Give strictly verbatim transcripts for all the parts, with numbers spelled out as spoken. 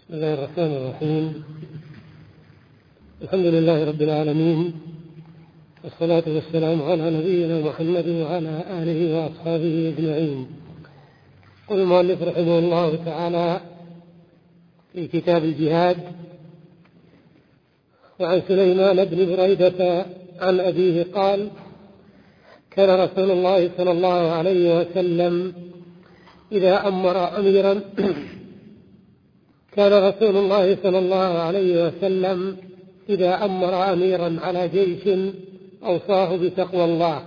بسم الله الرحمن الرحيم. الحمد لله رب العالمين، والصلاة والسلام على نبينا محمد وعلى آله وأصحابه أجمعين. قال المؤلف رحمه الله تعالى في كتاب الجهاد: وعن سليمان بن بريدة عن أبيه قال: كان رسول الله صلى الله عليه وسلم إذا أمر أميرا كان رسول الله صلى الله عليه وسلم إذا أمر أميرا على جيش أوصاه بتقوى الله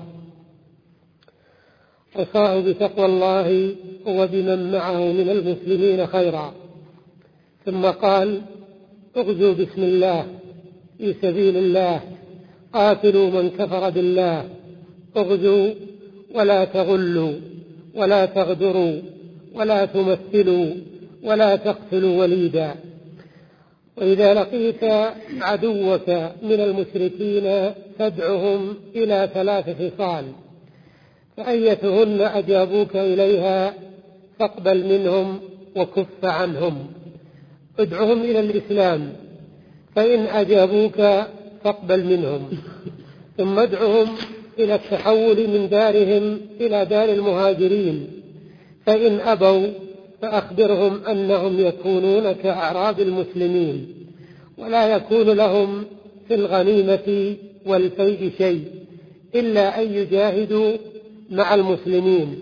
أوصاه بتقوى الله وبمن معه من المسلمين خيرا، ثم قال: اغزوا بسم الله في سبيل الله، قاتلوا من كفر بالله، اغزوا ولا تغلوا ولا تغدروا ولا تمثلوا ولا تقتلوا وليدا. وإذا لقيت عدوك من المشركين فادعهم إلى ثلاث خصال، فأيتهن أجابوك إليها فاقبل منهم وكف عنهم. ادعهم إلى الإسلام، فإن أجابوك فاقبل منهم، ثم ادعهم إلى التحول من دارهم إلى دار المهاجرين، فإن أبوا فأخبرهم أنهم يكونون كأعراب المسلمين، ولا يكون لهم في الغنيمة والفيء شيء إلا أن يجاهدوا مع المسلمين.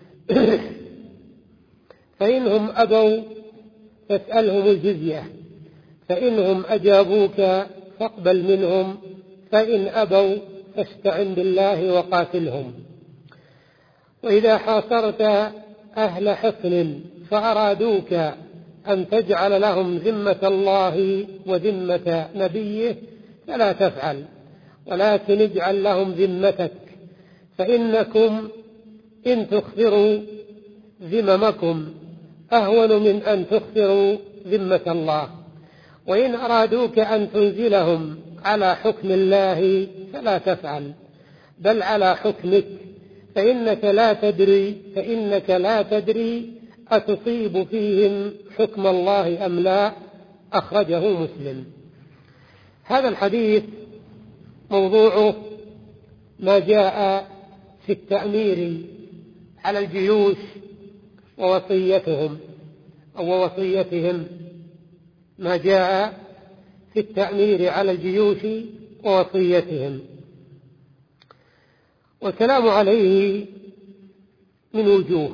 فإنهم أبوا فاسألهم الجزية، فإنهم أجابوك فاقبل منهم، فإن أبوا فاستعن بالله وقاتلهم. وإذا حاصرت أهل حصن فأرادوك أن تجعل لهم ذمة الله وذمة نبيه فلا تفعل، ولكن اجعل لهم ذمتك، فإنكم إن تخفروا ذممكم أهون من أن تخفروا ذمة الله. وإن أرادوك أن تنزلهم على حكم الله فلا تفعل، بل على حكمك، فإنك لا تدري فإنك لا تدري أتصيب فيهم حكم الله أم لا. أخرجه مسلم. هذا الحديث موضوعه ما جاء في التأمير على الجيوش ووصيتهم أو وصيتهم ما جاء في التأمير على الجيوش ووصيتهم. والكلام عليه من وجوه،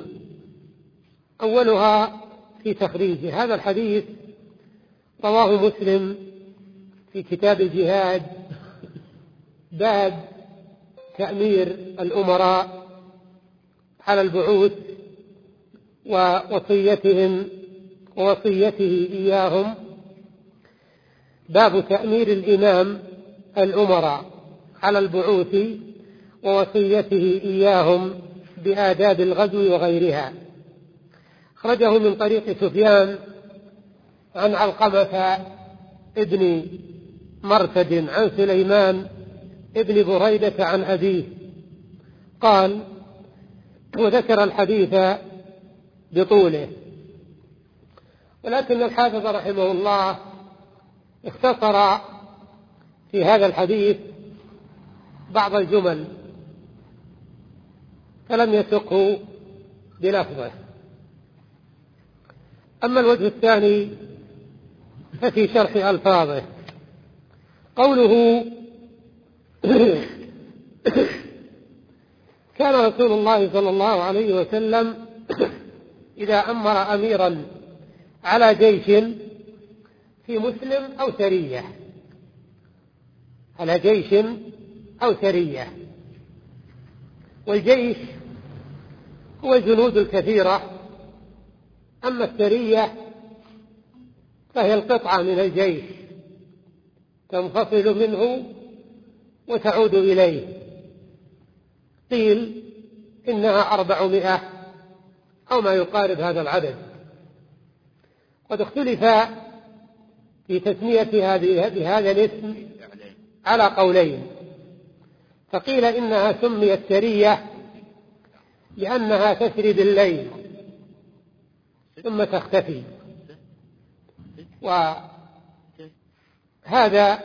أولها في تخريج هذا الحديث. رواه مسلم في كتاب الجهاد باب تأمير الأمراء على البعوث ووصيتهم ووصيته إياهم، باب تأمير الإمام الأمراء على البعوث ووصيته إياهم بآداب الغزو وغيرها. أخرجه من طريق سفيان عن علقمة ابن مرثد عن سليمان ابن بريدة عن أبيه قال، وذكر الحديث بطوله، ولكن الحافظ رحمه الله اختصر في هذا الحديث بعض الجمل فلم يسقه بلفظه. أما الوجه الثاني ففي شرح ألفاظه. قوله: كان رسول الله صلى الله عليه وسلم إذا أمر أميرا على جيش في مسلم أو سرية، على جيش أو سرية. والجيش هو الجنود الكثيرة، أما السرية فهي القطعة من الجيش تنفصل منه وتعود إليه. قيل إنها أربعمائة أو ما يقارب هذا العدد. قد اختلف في تسمية هذه بهذا الاسم على قولين، فقيل إنها سميت سرية لأنها تسري بالليل ثم تختفي، وهذا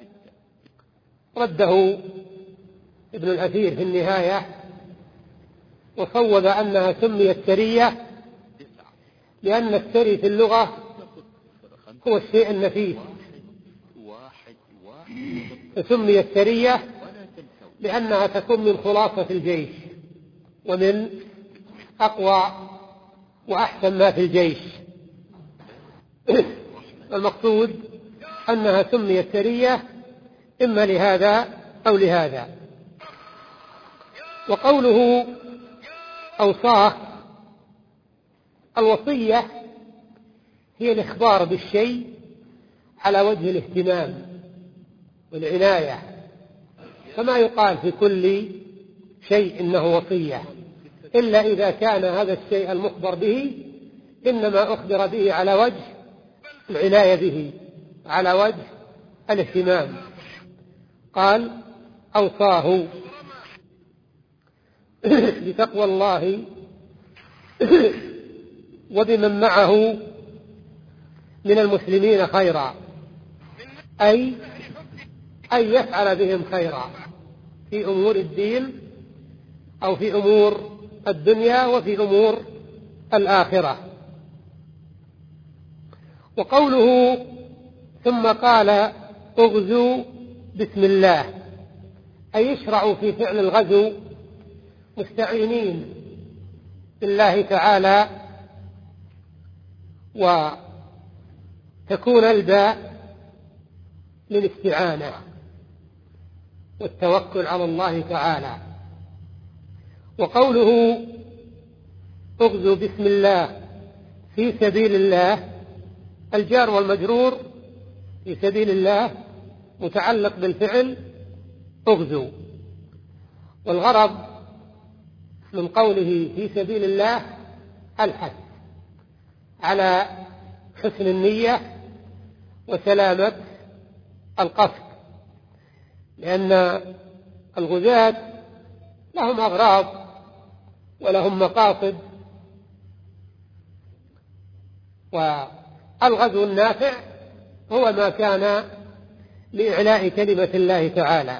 رده ابن الأثير في النهاية وصوب أنها سميت سرية لأن السري في اللغة هو الشيء النفيس، فسميت سرية لأنها تكون من خلاصة الجيش ومن أقوى وأحسن ما في الجيش. المقصود أنها سميت سرية إما لهذا أو لهذا. وقوله أوصاه، الوصية هي الإخبار بالشيء على وجه الاهتمام والعناية، فما يقال في كل شيء إنه وصية إلا إذا كان هذا الشيء المخبر به إنما أخبر به على وجه العناية به، على وجه الاهتمام. قال أوصاه بتقوى الله وبمن معه من المسلمين خيرا، أي أن يفعل بهم خيرا في أمور الدين أو في أمور الدنيا وفي أمور الآخرة. وقوله ثم قال اغزوا بسم الله، أي يشرعوا في فعل الغزو مستعينين بالله تعالى، وتكون الباء للاستعانة والتوكل على الله تعالى. وقوله اغزوا بسم الله في سبيل الله، الجار والمجرور في سبيل الله متعلق بالفعل اغزوا، والغرض من قوله في سبيل الله الحث على حسن النية وسلامة القصد، لأن الغزاة لهم أغراض ولهم مقاصد، والغزو النافع هو ما كان لإعلاء كلمة الله تعالى.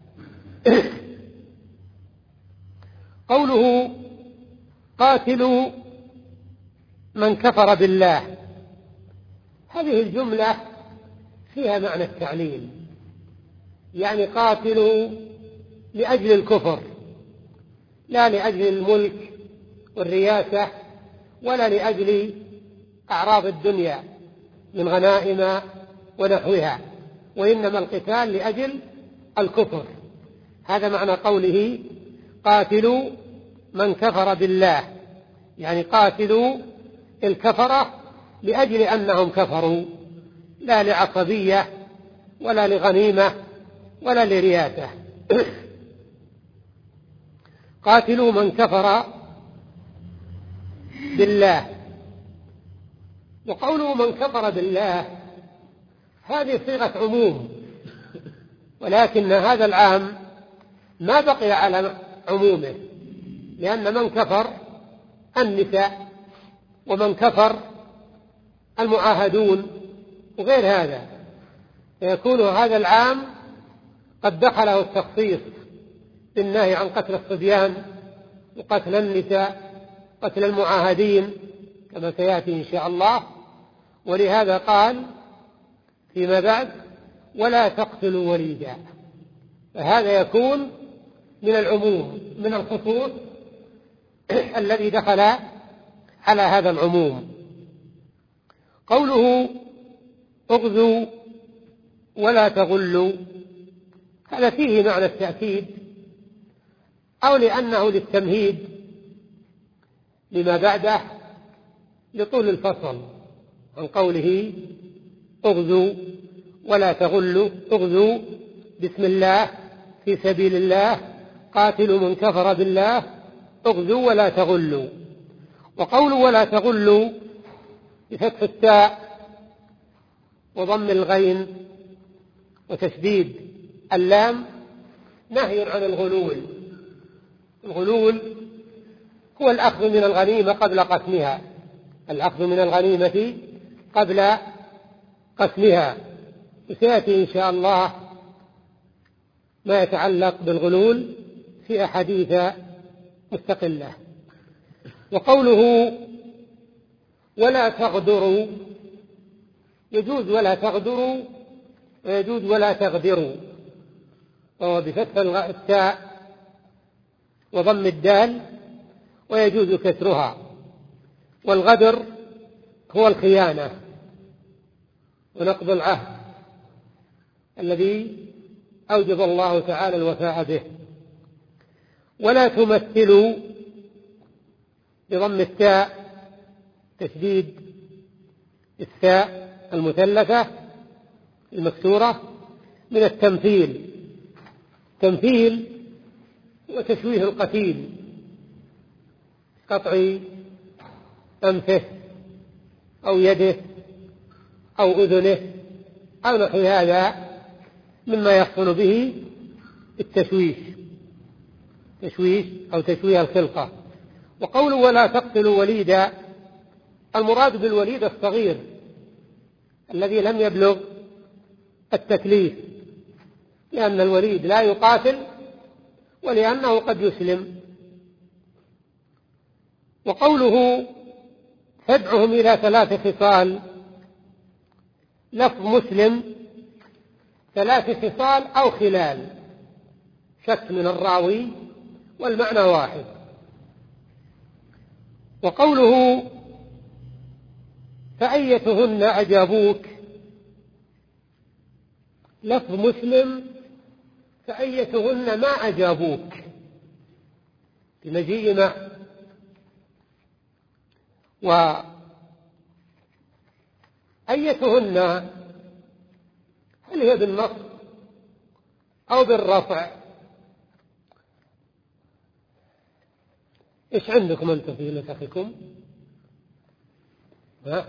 قوله قاتلوا من كفر بالله، هذه الجملة فيها معنى التعليل، يعني قاتلوا لأجل الكفر لا لأجل الملك والرياسة ولا لأجل أعراض الدنيا من غنائم ونحوها، وإنما القتال لأجل الكفر. هذا معنى قوله قاتلوا من كفر بالله، يعني قاتلوا الكفرة لأجل أنهم كفروا، لا لعصبية ولا لغنيمة ولا لرياسة. قاتلوا من كفر بالله. وقوله من كفر بالله هذه صيغة عموم، ولكن هذا العام ما بقي على عمومه، لأن من كفر النساء ومن كفر المعاهدون وغير هذا، فيكون هذا العام قد دخله التخصيص بالنهي عن قتل الصبيان وقتل النساء قتل المعاهدين كما سيأتي إن شاء الله. ولهذا قال فيما بعد ولا تقتلوا وليدا، فهذا يكون من العموم من الخصوص الذي دخل على هذا العموم. قوله اغزوا ولا تغلوا، هذا فيه معنى التأكيد أو لأنه للتمهيد لما بعده لطول الفصل عن قوله اغزوا ولا تغلوا. اغزوا بسم الله في سبيل الله، قاتلوا من كفر بالله، اغزوا ولا تغلوا. وقولوا ولا تغلوا بفتح التاء وضم الغين وتشديد اللام نهي عن الغلول. الغلول هو الأخذ من الغنيمة قبل قسمها، الأخذ من الغنيمة قبل قسمها، وسيأتي إن شاء الله ما يتعلق بالغلول في أحاديث مستقلة. وقوله ولا تغدروا، يجوز ولا تغدروا ويجوز ولا تغدروا، وهو بفتح التاء وضم الدال، ويجوز كسرها. والغدر هو الخيانة ونقض العهد الذي أوجب الله تعالى الوفاء به. ولا تمثلوا بضم التاء تشديد التاء المثلثة المكسورة من التمثيل. تمثيل وتشويه القتيل، قطع أنفه أو يده أو أذنه أو نحو هذا مما يحصل به التشويش، تشويش أو تشويه الخلقة. وقوله ولا تقتلوا وليدا، المراد بالوليد الصغير الذي لم يبلغ التكليف، لأن الوليد لا يقاتل ولأنه قد يسلم. وقوله فادعهم إلى ثلاث خصال، لفظ مسلم ثلاث خصال أو خلال، شك من الراوي والمعنى واحد. وقوله فأيتهن أجابوك، لفظ مسلم فأيتهن ما أجابوك بمجيء مع. وأيتهن هل هي بالنصب أو بالرفع؟ إيش عندكم أنتم في نسخكم؟ ها؟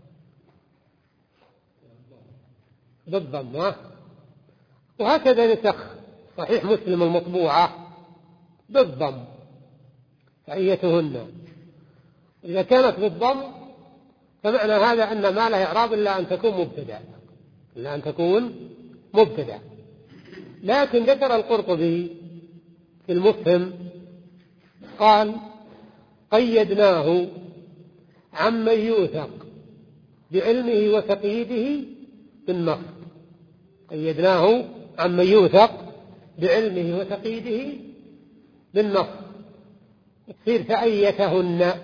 بالضم. ها؟ وهكذا نسخ صحيح مسلم المطبوعة بالضم فأيتهن. إذا كانت بالضم فمعنى هذا أن ما له إعراب إلا أن تكون مبتدأ، إلا أن تكون مبتدأ. لكن ذكر القرطبي في المفهم قال قيدناه عمن يوثق بعلمه وتقييده بالنص، قيدناه عمن يوثق بعلمه وتقييده بالنص، تصير فأيتهن.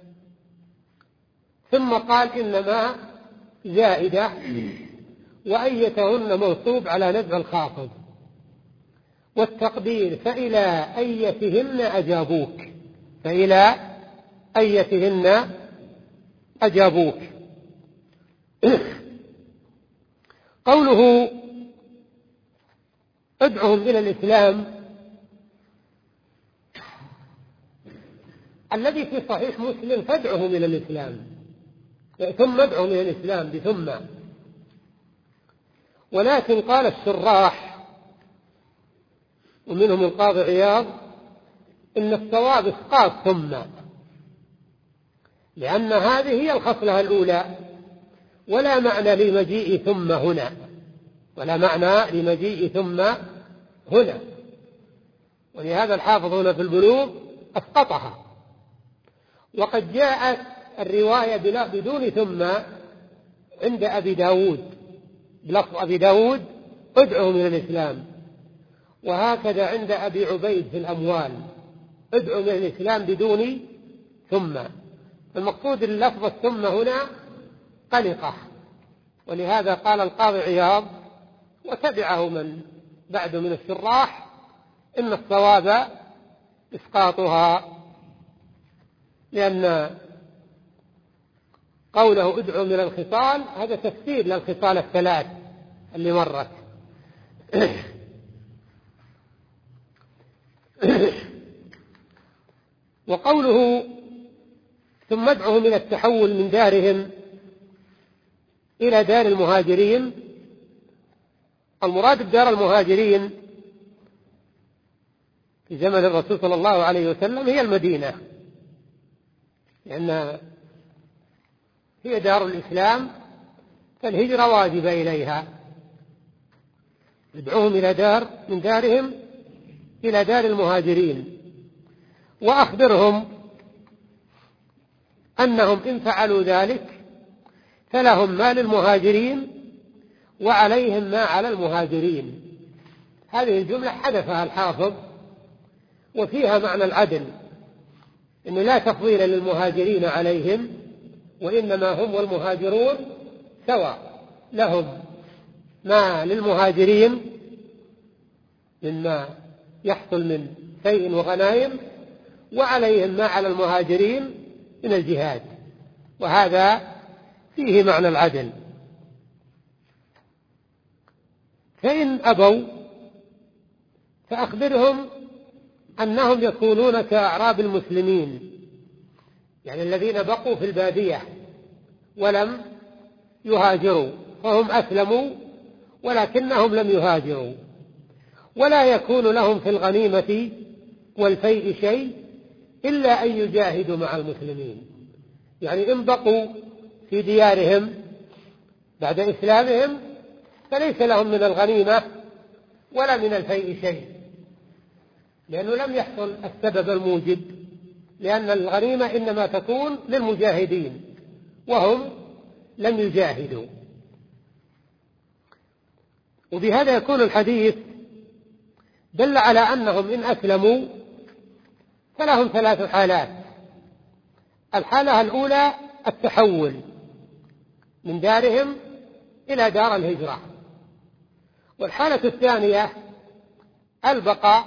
ثم قال إنما زائدة، وأيتهن منصوب على نزع الخافض، والتقدير فإلى أيتهن أجابوك، فإلى أيتهن أجابوك. قوله ادعهم إلى الإسلام، الذي في صحيح مسلم فادعهم إلى الإسلام، ثم ادعهم إلى الإسلام بثم. ولكن قال الشراح ومنهم القاضي عياض إن الصواب إسقاط ثم، لأن هذه هي الخصلة الأولى، ولا معنى لمجيء ثم هنا، ولا معنى لمجيء ثم هنا. ولهذا الحافظ هنا في البلوغ أسقطها. وقد جاءت الرواية بدون ثم عند أبي داود بلفظ أبي داود ادعهم إلى الإسلام، وهكذا عند أبي عبيد في الأموال ادعهم إلى الإسلام بدون ثم. المقصود اللفظ الثم هنا قلقة، ولهذا قال القاضي عياض وتبعه من بعد من الشراح إن الصواب إسقاطها، لأن قوله ادعوا من الخصال هذا تفسير للخصال الثلاث اللي مرت. وقوله ثم ادعهم إلى التحول من دارهم إلى دار المهاجرين، المراد بدار المهاجرين في زمن الرسول صلى الله عليه وسلم هي المدينة، لأن هي دار الإسلام فالهجرة واجبة إليها، ادعوهم إلى دار من دارهم إلى دار المهاجرين، وأخبرهم أنهم إن فعلوا ذلك فلهم ما للمهاجرين وعليهم ما على المهاجرين. هذه الجملة حذفها الحافظ وفيها معنى العدل، إنه لا تفضيل للمهاجرين عليهم، وإنما هم والمهاجرون سواء، لهم ما للمهاجرين مما يحصل من شيء وغنائم، وعليهم ما على المهاجرين من الجهاد، وهذا فيه معنى العدل. فإن أبوا فأخبرهم أنهم يكونون كأعراب المسلمين، يعني الذين بقوا في البادية ولم يهاجروا، فهم أسلموا ولكنهم لم يهاجروا، ولا يكون لهم في الغنيمة والفيء شيء إلا أن يجاهدوا مع المسلمين. يعني إن بقوا في ديارهم بعد إسلامهم فليس لهم من الغنيمة ولا من الفيء شيء، لأنه لم يحصل السبب الموجب، لأن الغنيمة إنما تكون للمجاهدين وهم لم يجاهدوا. وبهذا يكون الحديث دل على أنهم إن أسلموا فلهم ثلاث حالات. الحالة الأولى التحول من دارهم إلى دار الهجرة، والحالة الثانية البقاء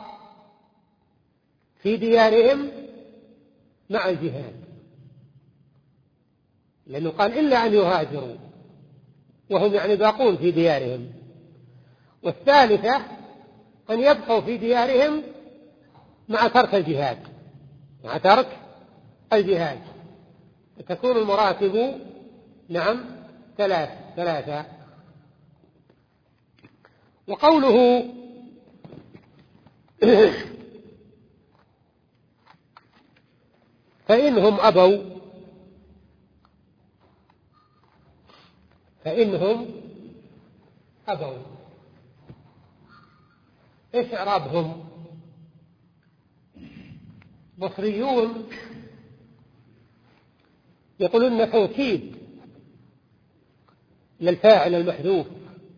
في ديارهم مع الجهاد، لأنه قال إلا أن يهاجروا وهم يعني باقون في ديارهم. والثالثة أن يبقوا في ديارهم مع ترك الجهاد، مع ترك الجهاد، تكون المراتب نعم ثلاث ثلاثة. وقوله فإنهم أبوا، فإنهم أبوا إيش إعرابهم؟ بصريون يقولون توكيد للفاعل المحذوف.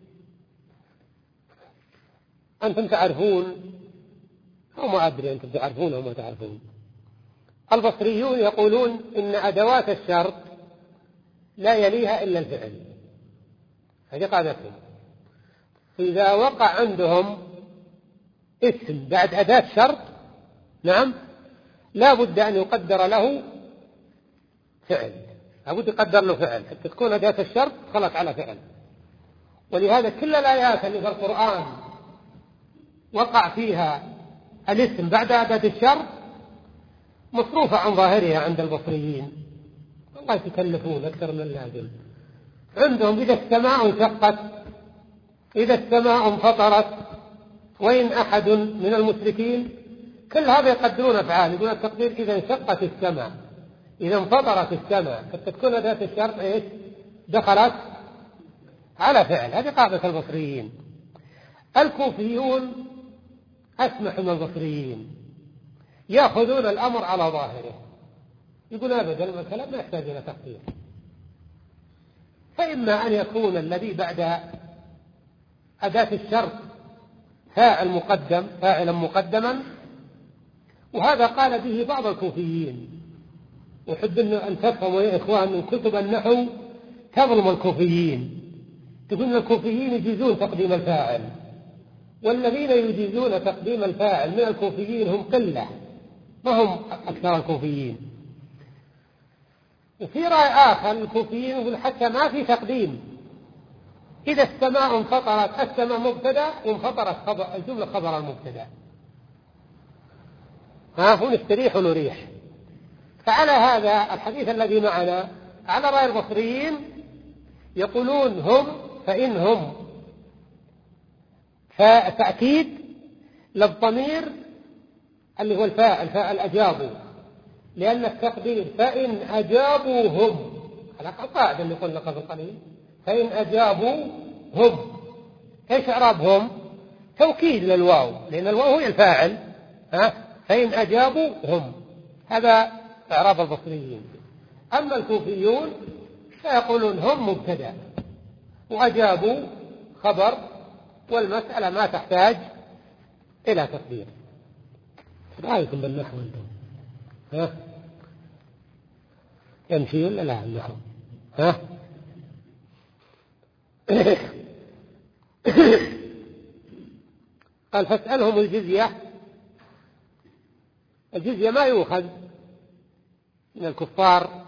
أنتم تعرفون أو ما أدري أنتم تعرفون أو ما تعرفون، البصريون يقولون إن أدوات الشرط لا يليها إلا الفعل، هذه قاعدتهم. إذا وقع عندهم اسم بعد أداة شرط نعم لا بد أن يقدر له فعل، لا بد يقدر له فعل حتى تكون أداة الشرط خلت على فعل. ولهذا كل الآيات اللي في القرآن وقع فيها الاسم بعد أداة الشرط مصروفة عن ظاهرها عند البصريين، والله يتكلفون أكثر من اللازم. عندهم إذا السماء انشقت، إذا السماء انفطرت، وإن أحد من المشركين، كل هذا يقدرون أفعال. يقول التقدير إذا انشقت السماء، إذا انفطرت السماء، فتكون أداة الشرط إيش؟ دخلت على فعل. هذه قاعدة البصريين. الكوفيون أسمح من البصريين، يأخذون الأمر على ظاهره، يقول أبدا المسألة ما يحتاج إلى تقدير. فإما أن يكون الذي بعد أداة الشرط فاعل مقدم، فاعلا مقدما، وهذا قال به بعض الكوفيين. وحب أن تفهموا يا إخوان من كتب النحو تظلم الكوفيين، تقول الكوفيين يجيزون تقديم الفاعل، والذين يجيزون تقديم الفاعل من الكوفيين هم قلة، ما هم أكثر الكوفيين. وفي رأي آخر الكوفيين يقول حتى ما في تقديم، إذا السماء انفطرت السماء مبتدأ وانفطرت خبر الجملة خبر المبتدأ، ها هو نستريح ونريح. فعلى هذا الحديث الذي معنا على رأي البصريين يقولون هم فإنهم فتأكيد للضمير اللي هو الفاعل، فاعل أجابوا، لأن التقدير فإن أجابوا هم على القاعدة اللي قلنا قبل قليل، فإن أجابوا هم. إيش إعرابهم؟ توكيد للواو، لأن الواو هي الفاعل. ها؟ فإن أجابوا هم، هذا إعراب البصريين. أما الكوفيون فيقولون هم مبتدأ وأجابوا خبر، والمسألة ما تحتاج إلى تقدير. رأيكم بالنحو أنتم؟ ها؟ يمشي ولا لا النحو؟ ها؟ قال فاسألهم الجزية. الجزية ما يؤخذ من الكفار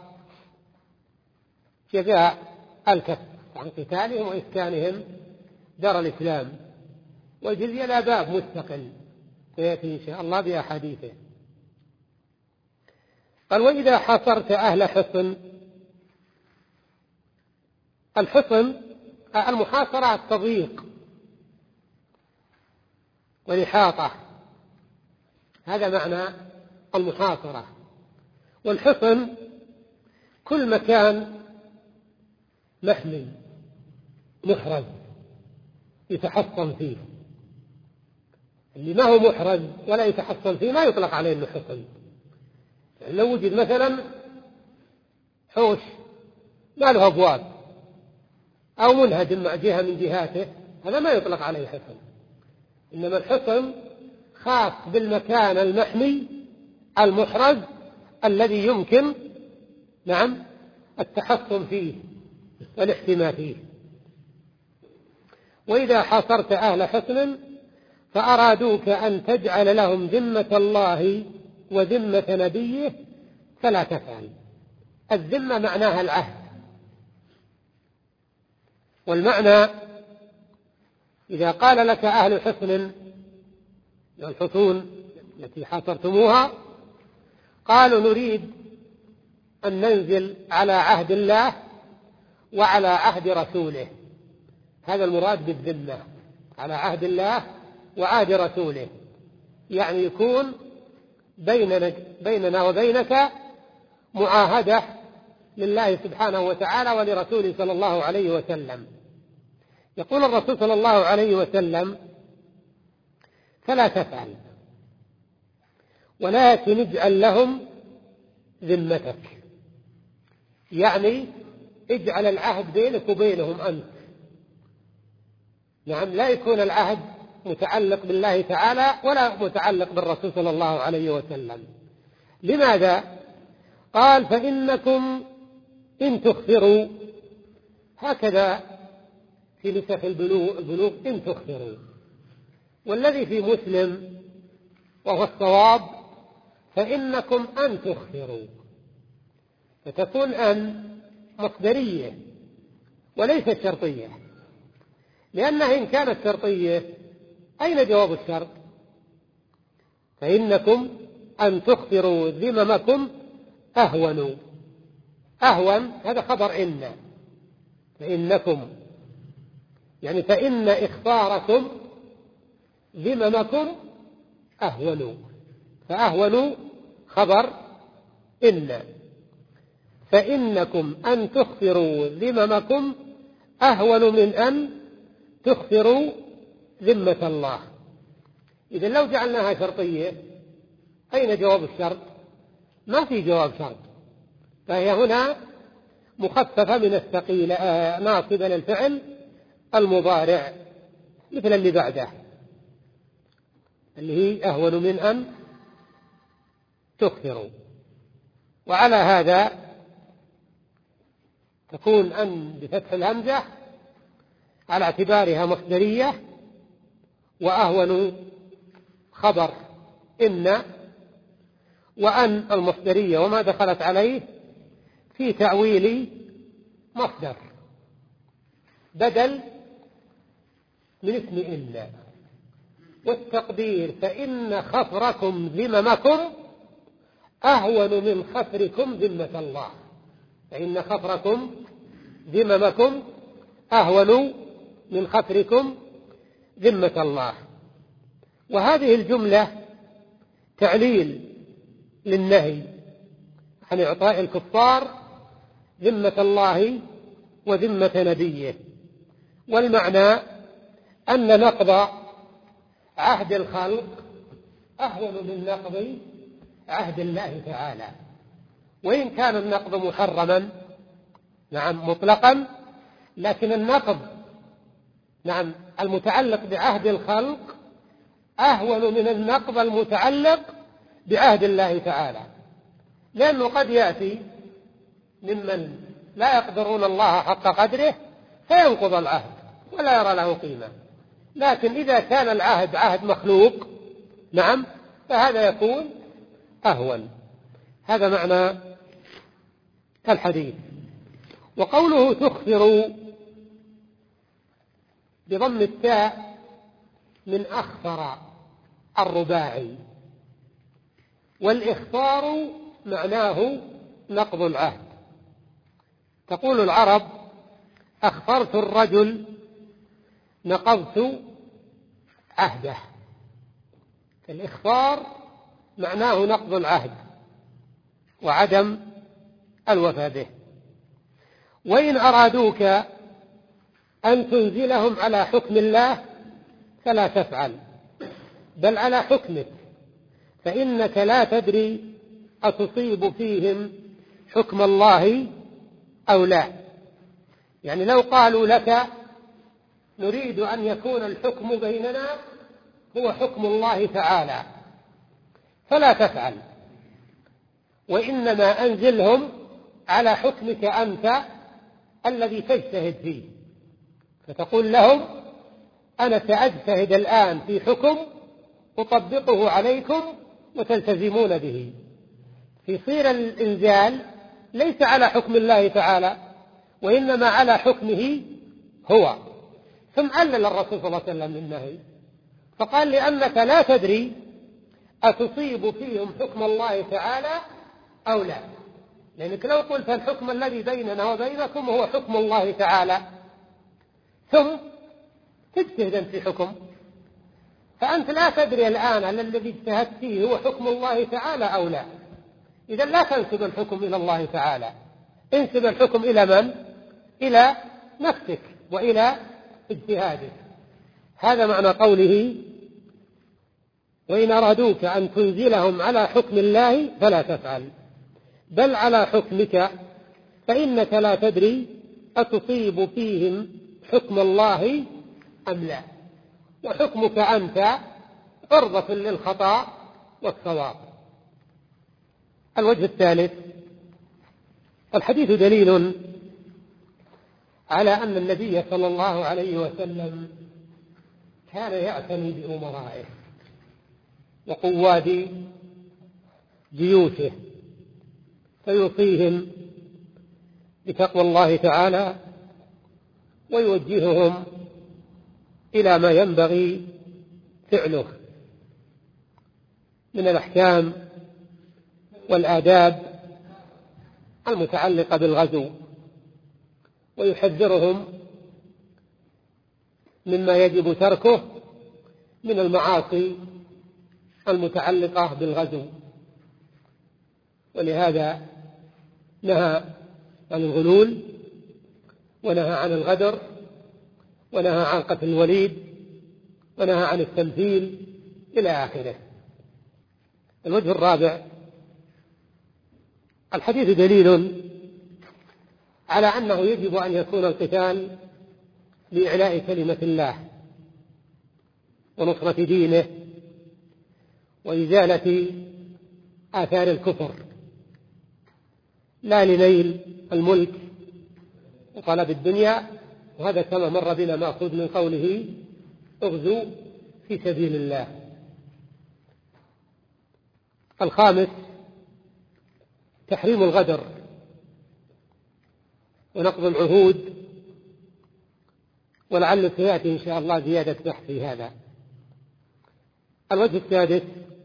جزاء الكف عن قتالهم وإسكانهم دار الإسلام، والجزية لا باب مستقل سيأتي إن شاء الله بأحاديثه. قال وإذا حصرت أهل حصن. الحصن المحاصرة التضييق والإحاطة، هذا معنى المحاصرة. والحصن كل مكان محمي محرز يتحصن فيه. اللي ما هو محرز ولا يتحصن فيه ما يطلق عليه انه حصن. لو وجد مثلا حوش ما له أبواب أو منهدم مع جهة من جهاته، هذا ما يطلق عليه حصن. إنما الحصن خاص بالمكان المحمي المحرز الذي يمكن نعم التحصن فيه والاحتماء فيه. وإذا حاصرت أهل حصن فأرادوك أن تجعل لهم ذمة الله وذمة نبيه فلا تفعل. الذمة معناها العهد، والمعنى إذا قال لك أهل حصن الحصون التي حاصرتموها قالوا نريد أن ننزل على عهد الله وعلى عهد رسوله، هذا المراد بالذمة، على عهد الله وعهد رسوله، يعني يكون بيننا, بيننا وبينك معاهدة لله سبحانه وتعالى ولرسوله صلى الله عليه وسلم. يقول الرسول صلى الله عليه وسلم فلا تفعل، ولكن اجعل لهم ذمتك، يعني اجعل العهد بينك وبينهم أنت. نعم، لا يكون العهد متعلق بالله تعالى ولا متعلق بالرسول صلى الله عليه وسلم. لماذا؟ قال فإنكم إن تخفروا، هكذا في نسخ البلوغ إن تخفروا، والذي في مسلم وهو الصواب فإنكم أن تخفروا، فتكون أن مصدرية وليست شرطية، لأنها إن كانت شرطية أين جواب الشرط؟ فإنكم أن تخفروا ذممكم أهون. أهون هذا خبر إن، فإنكم يعني فإن إخفاركم ذممكم أهون، فأهون خبر إن، فإنكم أن تخفروا ذممكم أهون من أن تخفروا ذمة الله. إذا لو جعلناها شرطية أين جواب الشرط؟ ما في جواب شرط، فهي هنا مخففة من الثقيل ناصبة للفعل المضارع مثل اللي بعده اللي هي أهون من أن تخفروا. وعلى هذا تكون أن بفتح الهمزة على اعتبارها مصدرية، وأهون خبر إن، وأن المصدرية وما دخلت عليه في تأويل مصدر بدل من اسم إن، والتقدير فإن خفركم ذممكم أهون من خفركم ذمة الله، فإن خفركم ذممكم أهون من خفركم ذمة الله. وهذه الجملة تعليل للنهي عن إعطاء الكفار ذمة الله وذمة نبيه. والمعنى أن نقض عهد الخلق أهون من نقض عهد الله تعالى، وإن كان النقض محرما نعم مطلقا، لكن النقض نعم المتعلق بعهد الخلق أهون من النقض المتعلق بعهد الله تعالى، لأنه قد يأتي ممن لا يقدرون الله حق قدره فينقض العهد ولا يرى له قيمة. لكن إذا كان العهد عهد مخلوق نعم فهذا يكون أهون. هذا معنى الحديث. وقوله تخفر بضم التاء من أخفر الرباعي، والإخفار معناه نقض العهد. تقول العرب أخفرت الرجل نقضت عهده. الإخفار معناه نقض العهد وعدم الوفاء به. وإن أرادوك أن تنزلهم على حكم الله فلا تفعل، بل على حكمك، فإنك لا تدري أتصيب فيهم حكم الله أو لا. يعني لو قالوا لك نريد أن يكون الحكم بيننا هو حكم الله تعالى فلا تفعل، وإنما أنزلهم على حكمك أنت الذي تجتهد فيه. فتقول لهم أنا سأجتهد الآن في حكم أطبقه عليكم وتلتزمون به. فيصير الإنزال ليس على حكم الله تعالى وإنما على حكمه هو. ثم علل الرسول صلى الله عليه وسلم النهي فقال لأنك لا تدري أتصيب فيهم حكم الله تعالى أو لا، لأنك لو قلت الحكم الذي بيننا وبينكم هو حكم الله تعالى ثم تجتهد في حكم، فأنت لا تدري الآن هل الذي اجتهدت فيه هو حكم الله تعالى أو لا. إذا لا تنسب الحكم إلى الله تعالى، انسب الحكم إلى من؟ إلى نفسك وإلى اجتهادك. هذا معنى قوله وإن أرادوك أن تنزلهم على حكم الله فلا تفعل، بل على حكمك، فإنك لا تدري أتصيب فيهم حكم الله أم لا، وحكمك أنت عرضة للخطأ والصواب. الوجه الثالث: الحديث دليل على أن النبي صلى الله عليه وسلم كان يعتني بأمرائه وقواد جيوشه فيوصيهم بتقوى الله تعالى ويوجههم إلى ما ينبغي فعله من الأحكام والآداب المتعلقة بالغزو، ويحذرهم مما يجب تركه من المعاصي المتعلقة بالغزو. ولهذا نهى عن الغلول، ونهى عن الغدر، ونهى عن قتل الوليد، ونهى عن التمثيل إلى آخره. الوجه الرابع: الحديث دليل على أنه يجب أن يكون القتال لإعلاء كلمة الله ونصرة دينه وإزالة آثار الكفر، لا لنيل الملك وطلب الدنيا. وهذا كما مر بنا مأخوذ من قوله اغزوا في سبيل الله. الخامس: تحريم الغدر ونقض العهود، ولعل سيأتي إن شاء الله زيادة بحث في هذا. الوجه السادس: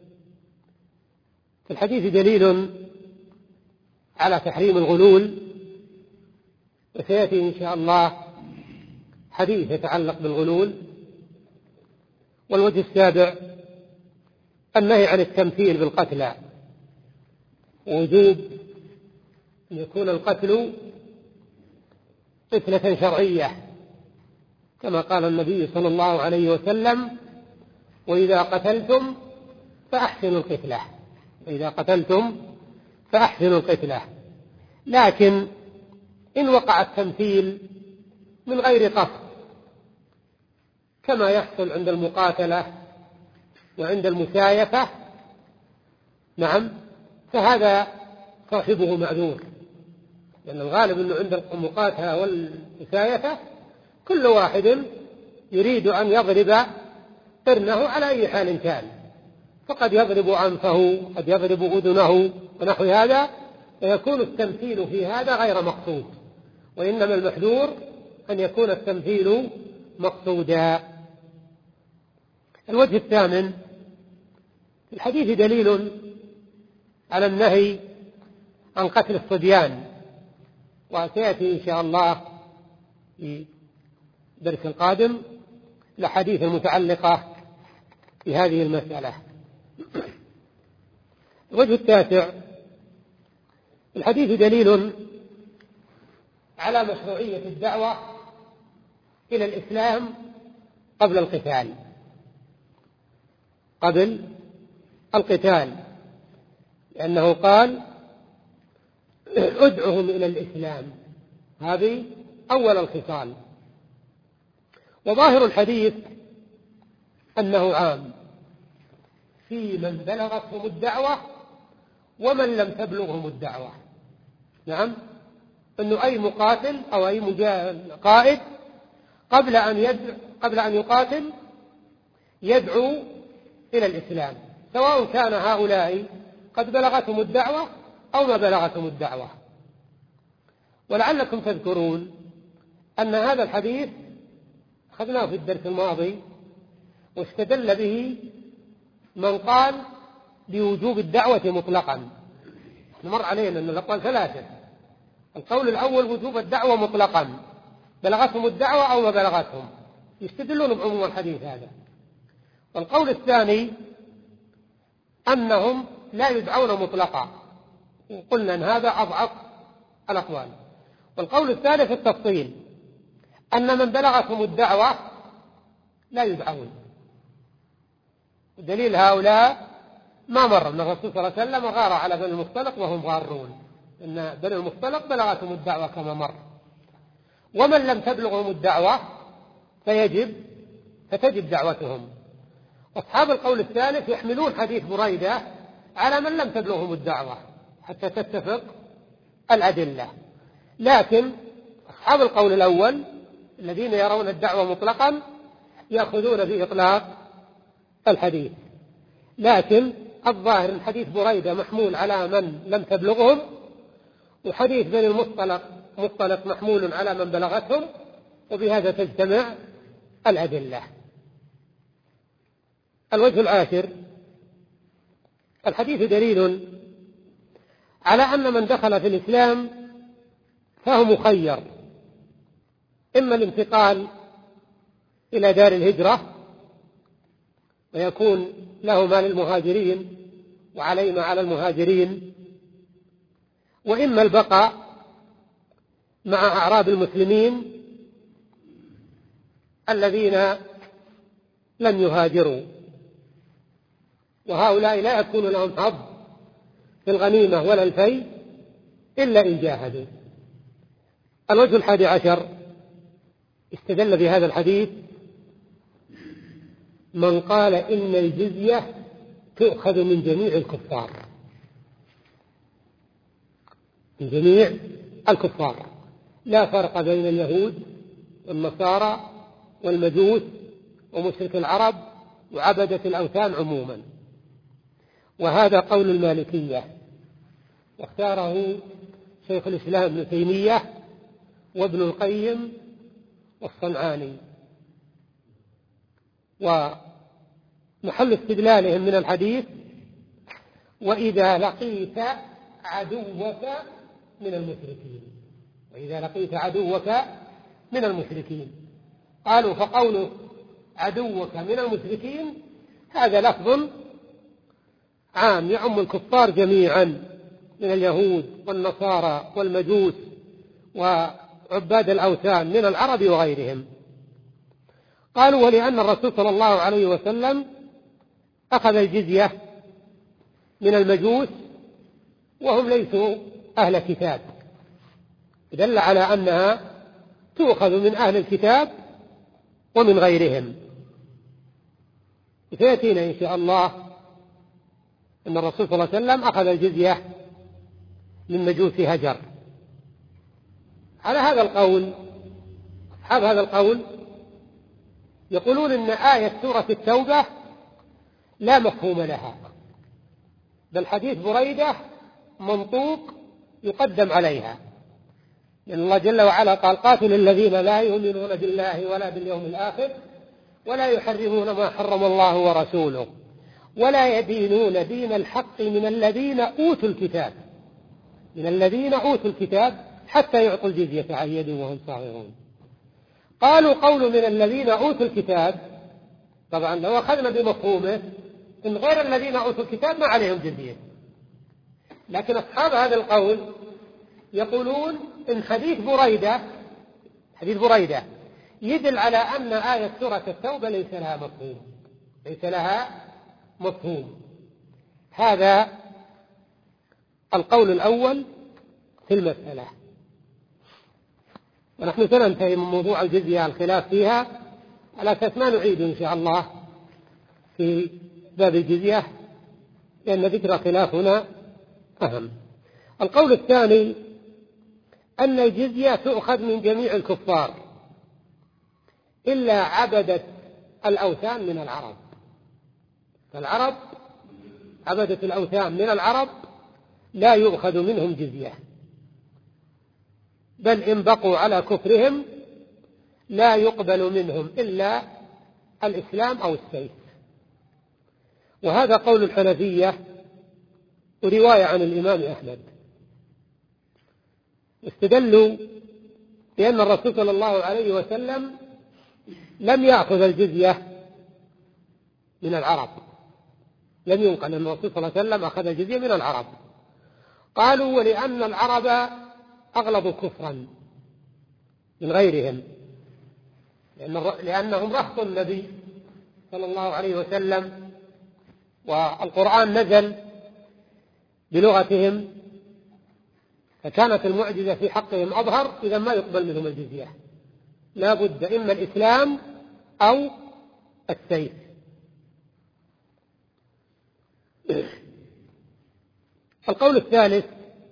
في الحديث دليل على تحريم الغلول، وسيأتي إن شاء الله حديث يتعلق بالغلول. والوجه السابع: النهي عن التمثيل بالقتلى، ووجوب أن يكون القتل قتلة شرعية كما قال النبي صلى الله عليه وسلم: وإذا قتلتم فأحسنوا القتلة، وإذا قتلتم فأحسنوا القتلة. لكن إن وقع التمثيل من غير قصد كما يحصل عند المقاتلة وعند المسايفة، نعم، فهذا صاحبه معذور، لأن الغالب أنه عند المقاتلة والمسايفة كل واحد يريد أن يضرب قرنه على أي حال كان، فقد يضرب أنفه، قد يضرب أذنه ونحو هذا، فيكون التمثيل في هذا غير مقصود، وإنما المحذور أن يكون التمثيل مقصودا. الوجه الثامن: في الحديث دليل على النهي عن قتل الصبيان، وسيأتي إن شاء الله في الدرس القادم الأحاديث المتعلقة بهذه المسألة. الوجه التاسع: الحديث دليل على مشروعية الدعوة إلى الإسلام قبل القتال، قبل القتال، لأنه قال: ادعهم إلى الإسلام، هذه أول الخصال. وظاهر الحديث أنه عام في من بلغتهم الدعوة ومن لم تبلغهم الدعوة. نعم، أنه أي مقاتل أو أي قائد قبل أن يدعو قبل أن يقاتل يدعو إلى الإسلام، سواء كان هؤلاء قد بلغتهم الدعوة أو ما بلغتهم الدعوة. ولعلكم تذكرون أن هذا الحديث أخذناه في الدرس الماضي، واستدل به من قال بوجوب الدعوة مطلقا. مر علينا أن الأقوال ثلاثة: القول الأول وجوب الدعوة مطلقا، بلغتهم الدعوة أو ما بلغتهم، يستدلون بعموم الحديث هذا. والقول الثاني أنهم لا يدعون مطلقا، وقلنا أن هذا أضعف الأقوال. والقول الثالث التفصيل، أن من بلغتهم الدعوة لا يدعون. دليل هؤلاء ما مر أن الرسول صلى الله عليه وسلم غار على بني المصطلق وهم غارون، أن بني المصطلق بلغتهم الدعوة كما مر. ومن لم تبلغهم الدعوة فيجب فتجب دعوتهم. أصحاب القول الثالث يحملون حديث بريدة على من لم تبلغهم الدعوة حتى تتفق الأدلة. لكن أصحاب القول الأول الذين يرون الدعوة مطلقا يأخذون بإطلاق الحديث، لكن الظاهر أن حديث بريدة محمول على من لم تبلغهم، وحديث بني المصطلق مصطلق محمول على من بلغتهم، وبهذا تجتمع الأدلة. الوجه العاشر: الحديث دليل على أن من دخل في الإسلام فهو مخير، إما الانتقال إلى دار الهجرة ويكون له ما للمهاجرين وعليه ما على المهاجرين، وإما البقاء مع أعراب المسلمين الذين لم يهاجروا، وهؤلاء لا يكون لهم حظ في الغنيمة ولا الفيء إلا إن جاهدوا. الوجه الحادي عشر: استدل بهذا الحديث من قال إن الجزية تؤخذ من جميع الكفار، من جميع الكفار، لا فرق بين اليهود والنصارى والمجوس ومشرك العرب وعبدة الأوثان عموما. وهذا قول المالكية، واختاره شيخ الإسلام ابن تيمية وابن القيم والصنعاني. ومحل استدلالهم من الحديث: وإذا لقيت عدوك من المشركين، وإذا لقيت عدوك من المشركين. قالوا فقوله عدوك من المشركين هذا لفظ عام يعم الكفار جميعا من اليهود والنصارى والمجوس عباد الأوثان من العرب وغيرهم. قالوا ولأن الرسول صلى الله عليه وسلم أخذ الجزية من المجوس وهم ليسوا أهل كتاب، دل على أنها تؤخذ من أهل الكتاب ومن غيرهم. سيأتينا إن شاء الله أن الرسول صلى الله عليه وسلم أخذ الجزية من مجوس هجر. على هذا القول أصحاب هذا القول يقولون إن آية سورة التوبة لا مفهوم لها، بل حديث بريدة منطوق يقدم عليها، لأن الله جل وعلا قال قاتل الذين لا يؤمنون بالله ولا باليوم الآخر ولا يحرمون ما حرم الله ورسوله ولا يدينون دين الحق من الذين أوتوا الكتاب من الذين أوتوا الكتاب حتى يعطوا الجزية عن يد وهم صاغرون. قالوا قول من الذين أوتوا الكتاب، طبعا لو أخذنا بمفهومه إن غير الذين أوتوا الكتاب ما عليهم جزية، لكن أصحاب هذا القول يقولون إن حديث بريدة حديث بريدة يدل على أن آية سورة التوبة ليس لها مفهوم ليس لها مفهوم. هذا القول الأول في المسألة. ونحن سننتهي من موضوع الجزية الخلاف فيها على أساس ما نعيد إن شاء الله في باب الجزية، لأن ذكر خلافنا أهم. القول الثاني أن الجزية تؤخذ من جميع الكفار إلا عبدة الأوثان من العرب. فالعرب عبدة الأوثان من العرب لا يؤخذ منهم جزية، بل إن بقوا على كفرهم لا يقبل منهم إلا الإسلام أو السيف. وهذا قول الحنفية ورواية عن الإمام أحمد. استدلوا بأن الرسول صلى الله عليه وسلم لم يأخذ الجزية من العرب، لم ينقل أن الرسول صلى الله عليه وسلم أخذ الجزية من العرب. قالوا ولأن العرب أغلظ كفرا من غيرهم، لأنهم رهط النبي صلى الله عليه وسلم والقرآن نزل بلغتهم، فكانت المعجزة في حقهم أظهر، إذا ما يقبل منهم الجزية، لا بد إما الإسلام أو السيف. القول الثالث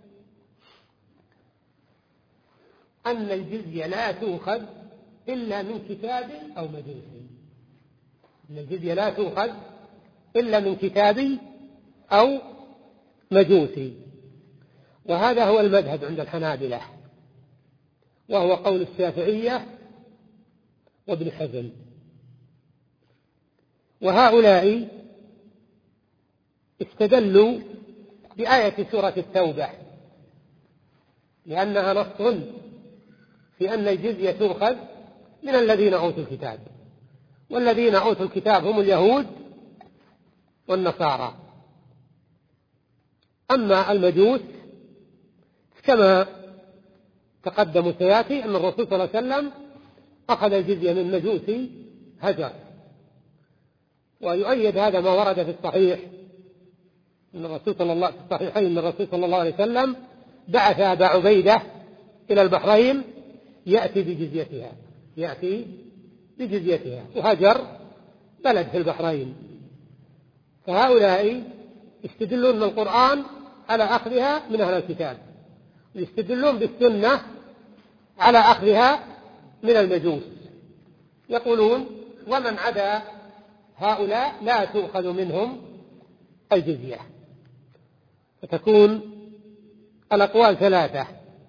أن الجزية لا تؤخذ إلا من كتابي أو مجوسي. أن الجزية لا تؤخذ إلا من كتابي أو مجوسي، وهذا هو المذهب عند الحنابلة، وهو قول الشافعية وابن حزم. وهؤلاء استدلوا بآية سورة التوبة لأنها نص في أن الجزية تؤخذ من الذين أوتوا الكتاب، والذين أوتوا الكتاب هم اليهود والنصارى. أما المجوس كما تقدم سيأتي أن الرسول صلى الله عليه وسلم أخذ الجزية من مجوس هجر. ويؤيد هذا ما ورد في الصحيح أن الرسول صلى الله في الصحيحين أن الرسول صلى الله عليه وسلم بعث أبا عبيدة إلى البحرين يأتي بجزيتها يأتي بجزيتها وهجر بلد في البحرين. فهؤلاء يستدلون من القرآن على أخذها من أهل الكتاب، يستدلون بالسنة على أخذها من المجوس. يقولون ومن عدا هؤلاء لا تؤخذ منهم الجزية. فتكون الأقوال ثلاثة.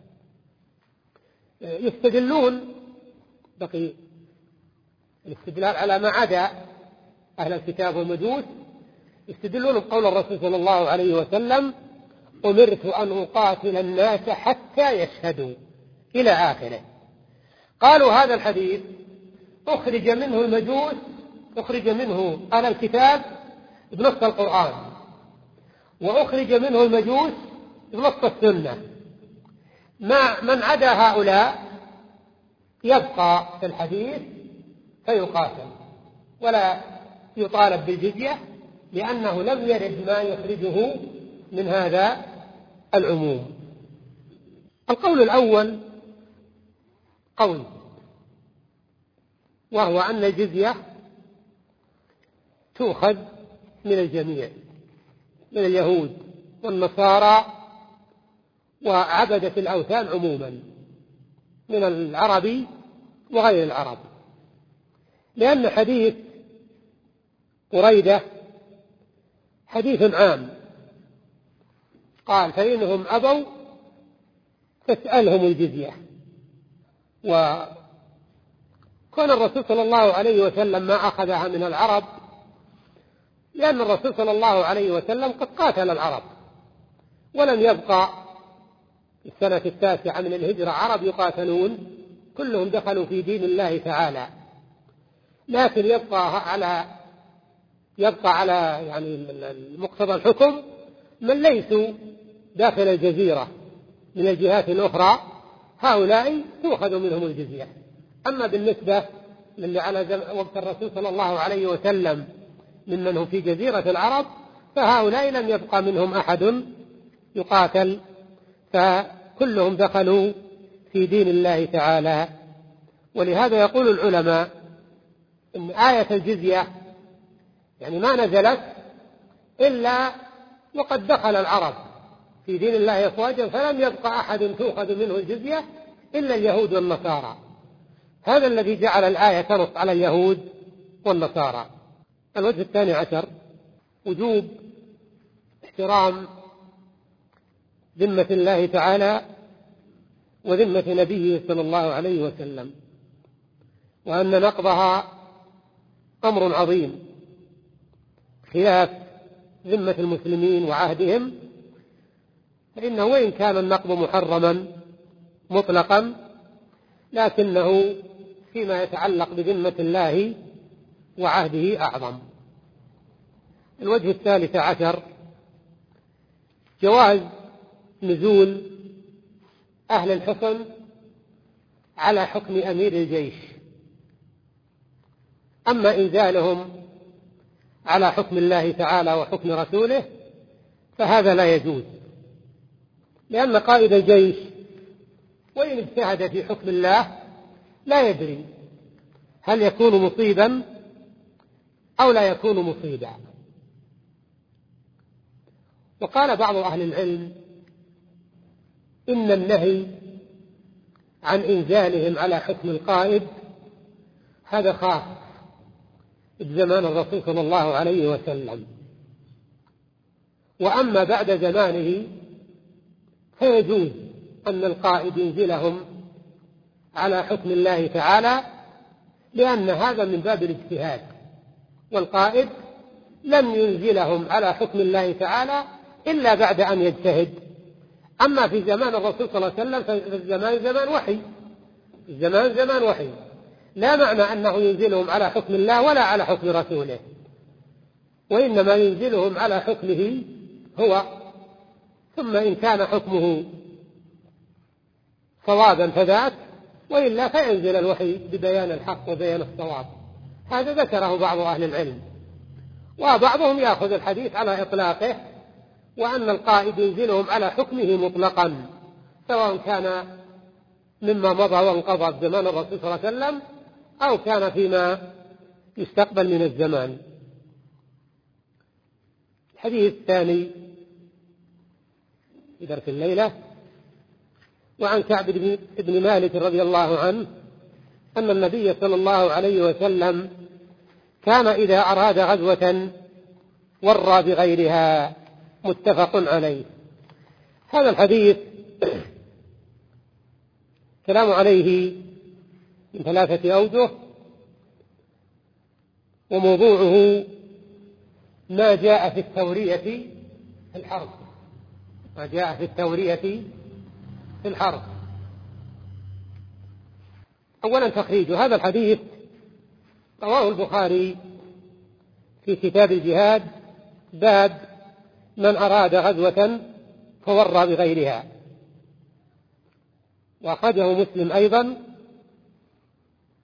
يستدلون بقي الاستدلال على ما عدا أهل الكتاب والمجوس، يستدلون بقول الرسول صلى الله عليه وسلم أمرت أن أقاتل الناس حتى يشهدوا إلى آخره. قالوا هذا الحديث أخرج منه المجوس أخرج منه أهل الكتاب بنص القرآن، وأخرج منه المجوس بنص السنة. ما من عدا هؤلاء يبقى في الحديث فيقاتل ولا يطالب بالجزية، لأنه لم يرد ما يخرجه من هذا العموم. القول الأول قول، وهو أن الجزية تؤخذ من الجميع، من اليهود والنصارى وعبدة الأوثان عموما، من العربي وغير العرب، لأن حديث بريدة حديث عام، قال فإنهم أبوا فاسألهم الجزية. وكان الرسول صلى الله عليه وسلم ما أخذها من العرب، لأن الرسول صلى الله عليه وسلم قد قاتل العرب، ولم يبقى في السنة التاسعة من الهجرة عرب يقاتلون، كلهم دخلوا في دين الله تعالى، لكن يبقى على يبقى على يعني مقتضى الحكم من ليسوا داخل الجزيرة من الجهات الأخرى، هؤلاء تؤخذ منهم الجزية. أما بالنسبة للي على وقت الرسول صلى الله عليه وسلم ممن هم في جزيرة العرب، فهؤلاء لم يبقى منهم أحد يقاتل، فكلهم دخلوا في دين الله تعالى. ولهذا يقول العلماء إن آية الجزية يعني ما نزلت إلا وقد دخل العرب في دين الله أفواجا، فلم يبقى أحد تؤخذ منه الجزية إلا اليهود والنصارى. هذا الذي جعل الآية تنص على اليهود والنصارى. الوجه الثاني عشر وجوب احترام ذمة الله تعالى وذمة نبيه صلى الله عليه وسلم، وأن نقضها أمر عظيم، خلاف ذمة المسلمين وعهدهم، فإنه وإن كان النقض محرما مطلقا، لكنه فيما يتعلق بذمة الله وعهده أعظم. الوجه الثالث عشر جواز نزول أهل الحكم على حكم أمير الجيش. أما إنزالهم على حكم الله تعالى وحكم رسوله فهذا لا يجوز، لأن قائد الجيش وإن اجتهد في حكم الله لا يدري هل يكون مصيبا أو لا يكون مصيبا. وقال بعض أهل العلم إن النهي عن إنزالهم على حكم القائد هذا خاص بزمان الرسول صلى الله عليه وسلم، وأما بعد زمانه فيجوز أن القائد ينزلهم على حكم الله تعالى، لأن هذا من باب الاجتهاد، والقائد لم ينزلهم على حكم الله تعالى إلا بعد أن يجتهد. أما في زمان الرسول صلى الله عليه وسلم فالزمان زمان وحي، الزمان زمان وحي، لا معنى أنه ينزلهم على حكم الله ولا على حكم رسوله، وإنما ينزلهم على حكمه هو، ثم إن كان حكمه صوابا فذاك، وإلا فينزل الوحي ببيان الحق وبيان الصواب. هذا ذكره بعض أهل العلم، وبعضهم يأخذ الحديث على إطلاقه، وأن القائد ينزلهم على حكمه مطلقا، سواء كان مما مضى وانقضى بزمان الرسول صلى الله عليه وسلم أو كان فيما يستقبل من الزمان. الحديث الثاني في درس الليلة: وعن كعب بن مالك رضي الله عنه أن النبي صلى الله عليه وسلم كان إذا أراد غزوة ورى بغيرها، متفق عليه. هذا الحديث كلام عليه من ثلاثة أوجه، وموضوعه ما جاء في التورية في الحرب، ما جاء في التورية في الحرب. أولا تخريج هذا الحديث رواه البخاري في كتاب الجهاد، باب من أراد غزوة فورى بغيرها، وأخرجه مسلم أيضا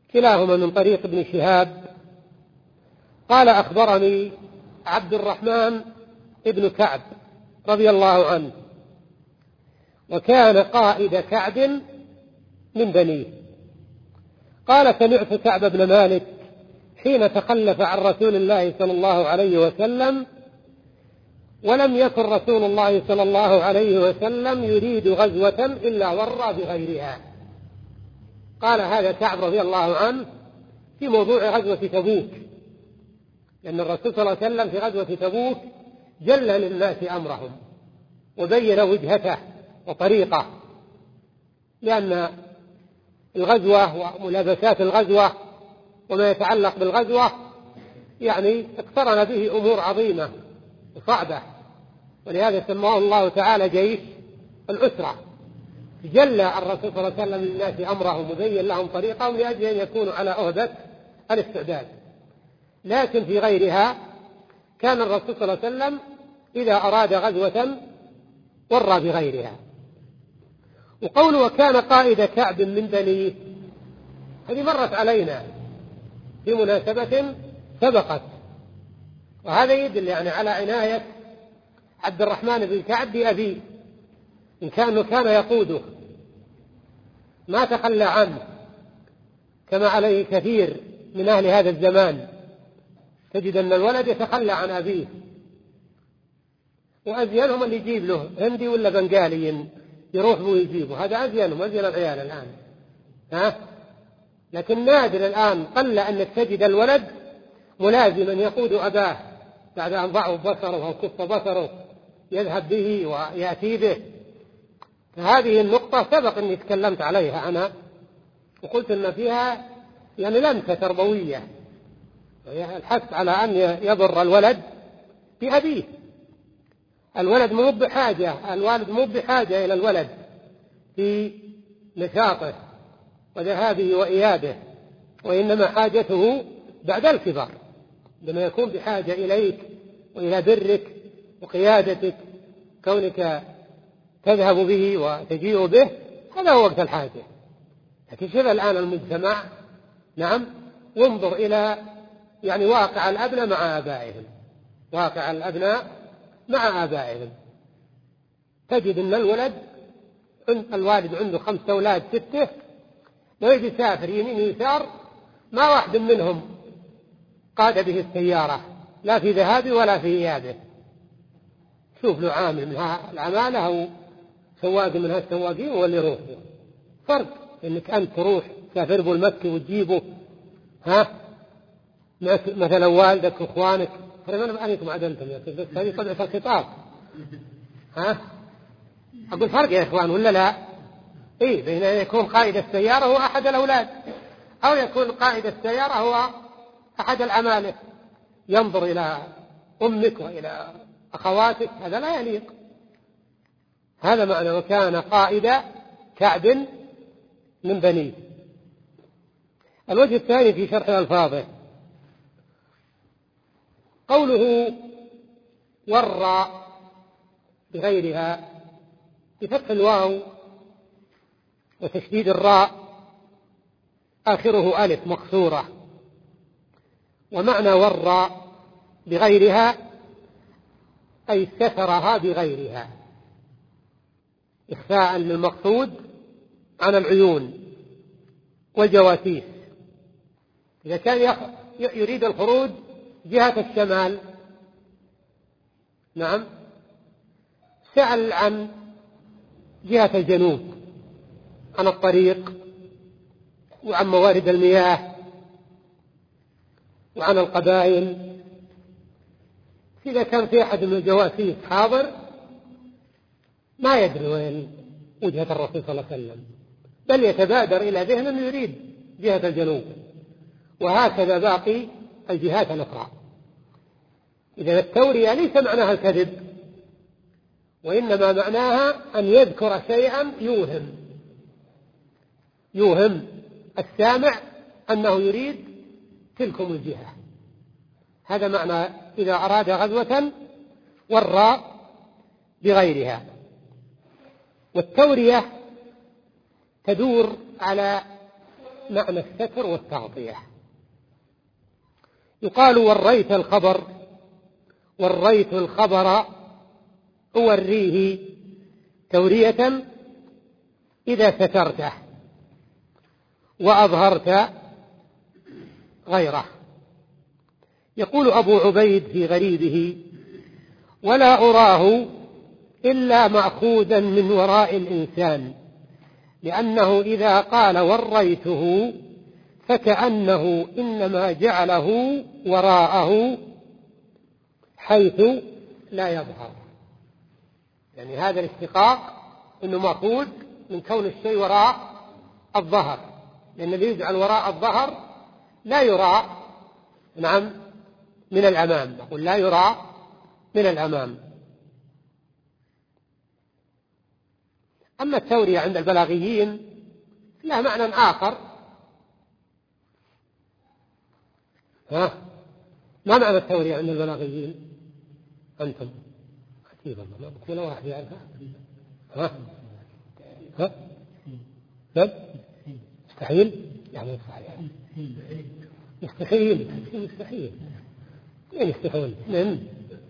كلاهما من طريق ابن شهاب قال أخبرني عبد الرحمن ابن كعب رضي الله عنه، وكان قائد كعب من بنيه، قال سمعت كعب بن مالك حين تخلف عن رسول الله صلى الله عليه وسلم ولم يكن رسول الله صلى الله عليه وسلم يريد غزوة إلا ورى بغيرها. قال هذا كعب رضي الله عنه في موضوع غزوة تبوك، لأن الرسول صلى الله عليه وسلم في غزوة تبوك جل للناس أمرهم وبين وجهته وطريقه، لأن الغزوة وملابسات الغزوة وما يتعلق بالغزوة يعني اقترن به أمور عظيمة وصعبة، ولهذا سماه الله تعالى جيش العسرة. جل الرسول صلى الله عليه وسلم للناس أمرهم وبين لهم طريقهم لأجل أن يكونوا على أهبة الاستعداد. لكن في غيرها كان الرسول صلى الله عليه وسلم إذا أراد غزوة ورى بغيرها. وقوله وكان قائد كعب من بنيه هذه مرت علينا في مناسبة سبقت، وهذا يدل يعني على عناية عبد الرحمن بن كعب بأبيه، إن كان كان يقوده ما تخلى عنه كما عليه كثير من أهل هذا الزمان. تجد أن الولد يتخلى عن أبيه، وأزينهم اللي يجيب له هندي ولا بنغالي يروح ويجيبه، هذا أزينهم أزين العيال الآن. ها؟ لكن نادر الآن قل أنك تجد الولد ملازما يقود أباه بعد أن ضعف بصره أو كف بصره يذهب به ويأتي به. فهذه النقطة سبق أني تكلمت عليها أنا وقلت أن فيها يعني لمسة تربوية، الحث على أن يضر الولد بأبيه. الولد مو بحاجة الوالد مو بحاجة إلى الولد في نشاطه وذهابه وإيابه، وإنما حاجته بعد الكبر لما يكون بحاجة إليك وإلى برك وقيادتك، كونك تذهب به وتجيء به، هذا هو وقت الحاجة. لكن شوف الآن المجتمع، نعم، وانظر إلى يعني واقع الأبناء مع آبائهم، واقع الأبناء مع آبائهم، تجد أن الولد الوالد عنده خمسة أولاد ستة، لو يجي يسافر يمين ويسار ما واحد منهم قاد به السيارة لا في ذهابه ولا في إيابه. شوف له عامل من العمالة أو سواق من هالسواقين واللي يروح. فرق إنك أنت تروح تسافر به المكي وتجيبه، ها، مثلا والدك وإخوانك، أنا أنتم عدلتم يا سيدي، هذه طبيعة الخطاب. ها، أقول فرق يا إخوان ولا لا؟ إيه، بين أن يكون قائد السيارة هو أحد الأولاد أو يكون قائد السيارة هو أحد العمالة، ينظر إلى أمك وإلى أخواتك، هذا لا يليق. هذا معنى وكان قائد كعب من بنيه. الوجه الثاني في شرح ألفاظه قوله ورى بغيرها بفتح الواو وتشديد الراء آخره ألف مكسورة، ومعنى ورى بغيرها أي استترها بغيرها إخفاء للمقصود عن العيون والجواسيس. إذا كان يريد الخروج جهة الشمال، نعم، سأل عن جهة الجنوب، عن الطريق وعن موارد المياه وعن القبائل. إذا كان في أحد من الجواسيس حاضر ما يدري وين وجهة الرسول صلى الله عليه وسلم، بل يتبادر إلى ذهنه أنه يريد جهة الجنوب، وهكذا باقي الجهات الأخرى. إذا التورية ليس معناها الكذب، وإنما معناها أن يذكر شيئا يوهم يوهم السامع أنه يريد تلكم الجهة. هذا معنى إذا أراد غزوة ورى بغيرها. والتورية تدور على معنى الستر والتغطية. يقال وريت الخبر، وريت الخبر أوريه تورية إذا سترته وأظهرت غيره. يقول أبو عبيد في غريبه: ولا أراه إلا مأخوذا من وراء الإنسان، لأنه إذا قال وريته فكأنه إنما جعله وراءه حيث لا يظهر. يعني هذا الاشتقاق إنه مأخوذ من كون الشيء وراء الظهر، لأن الذي يجعل وراء الظهر لا يرى نعم من الأمام، نقول لا يرى من الأمام. أما التورية عند البلاغيين لها معنى آخر. ها ما معنى التورية عند البلاغيين؟ أنتم عجيب الله، ما بكون واحد يعرفها. ها ها لا مستحيل، يعني صحيح مستحيل مستحيل يعني يستحيل من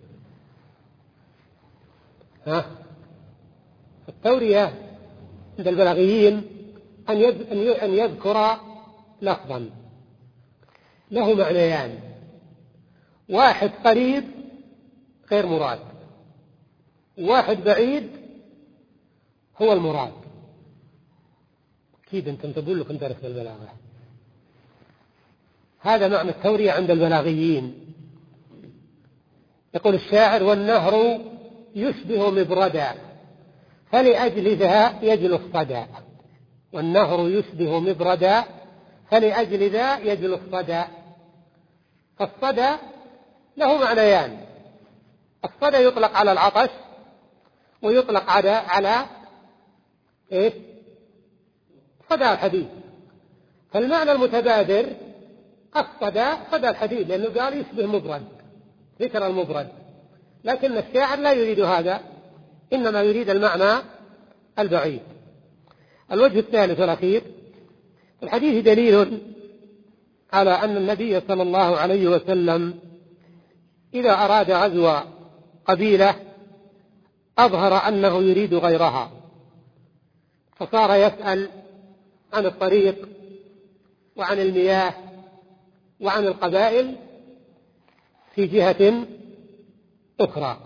ها التورية عند البلاغيين أن يذكر لفظا له معنيان: واحد قريب غير مراد، واحد بعيد هو المراد. أكيد أنتم تقول لكم درس البلاغة. هذا معنى التورية عند البلاغيين. يقول الشاعر: والنهر يشبه مبردا فلأجل ذا يجل الصدى. والنهر يشبه مبردا فلأجل ذا يجل الصدى. فالصدى له معنيان: الصدى يطلق على العطش ويطلق على على إيه؟ صدى الحديد. فالمعنى المتبادر الصدى صدى الحديد، لأنه قال يشبه مبرد، ذكر المبرد. لكن الشاعر لا يريد هذا، إنما يريد المعنى البعيد. الوجه الثالث والأخير: الحديث دليل على أن النبي صلى الله عليه وسلم إذا أراد غزو قبيلة أظهر أنه يريد غيرها، فصار يسأل عن الطريق وعن المياه وعن القبائل في جهة أخرى.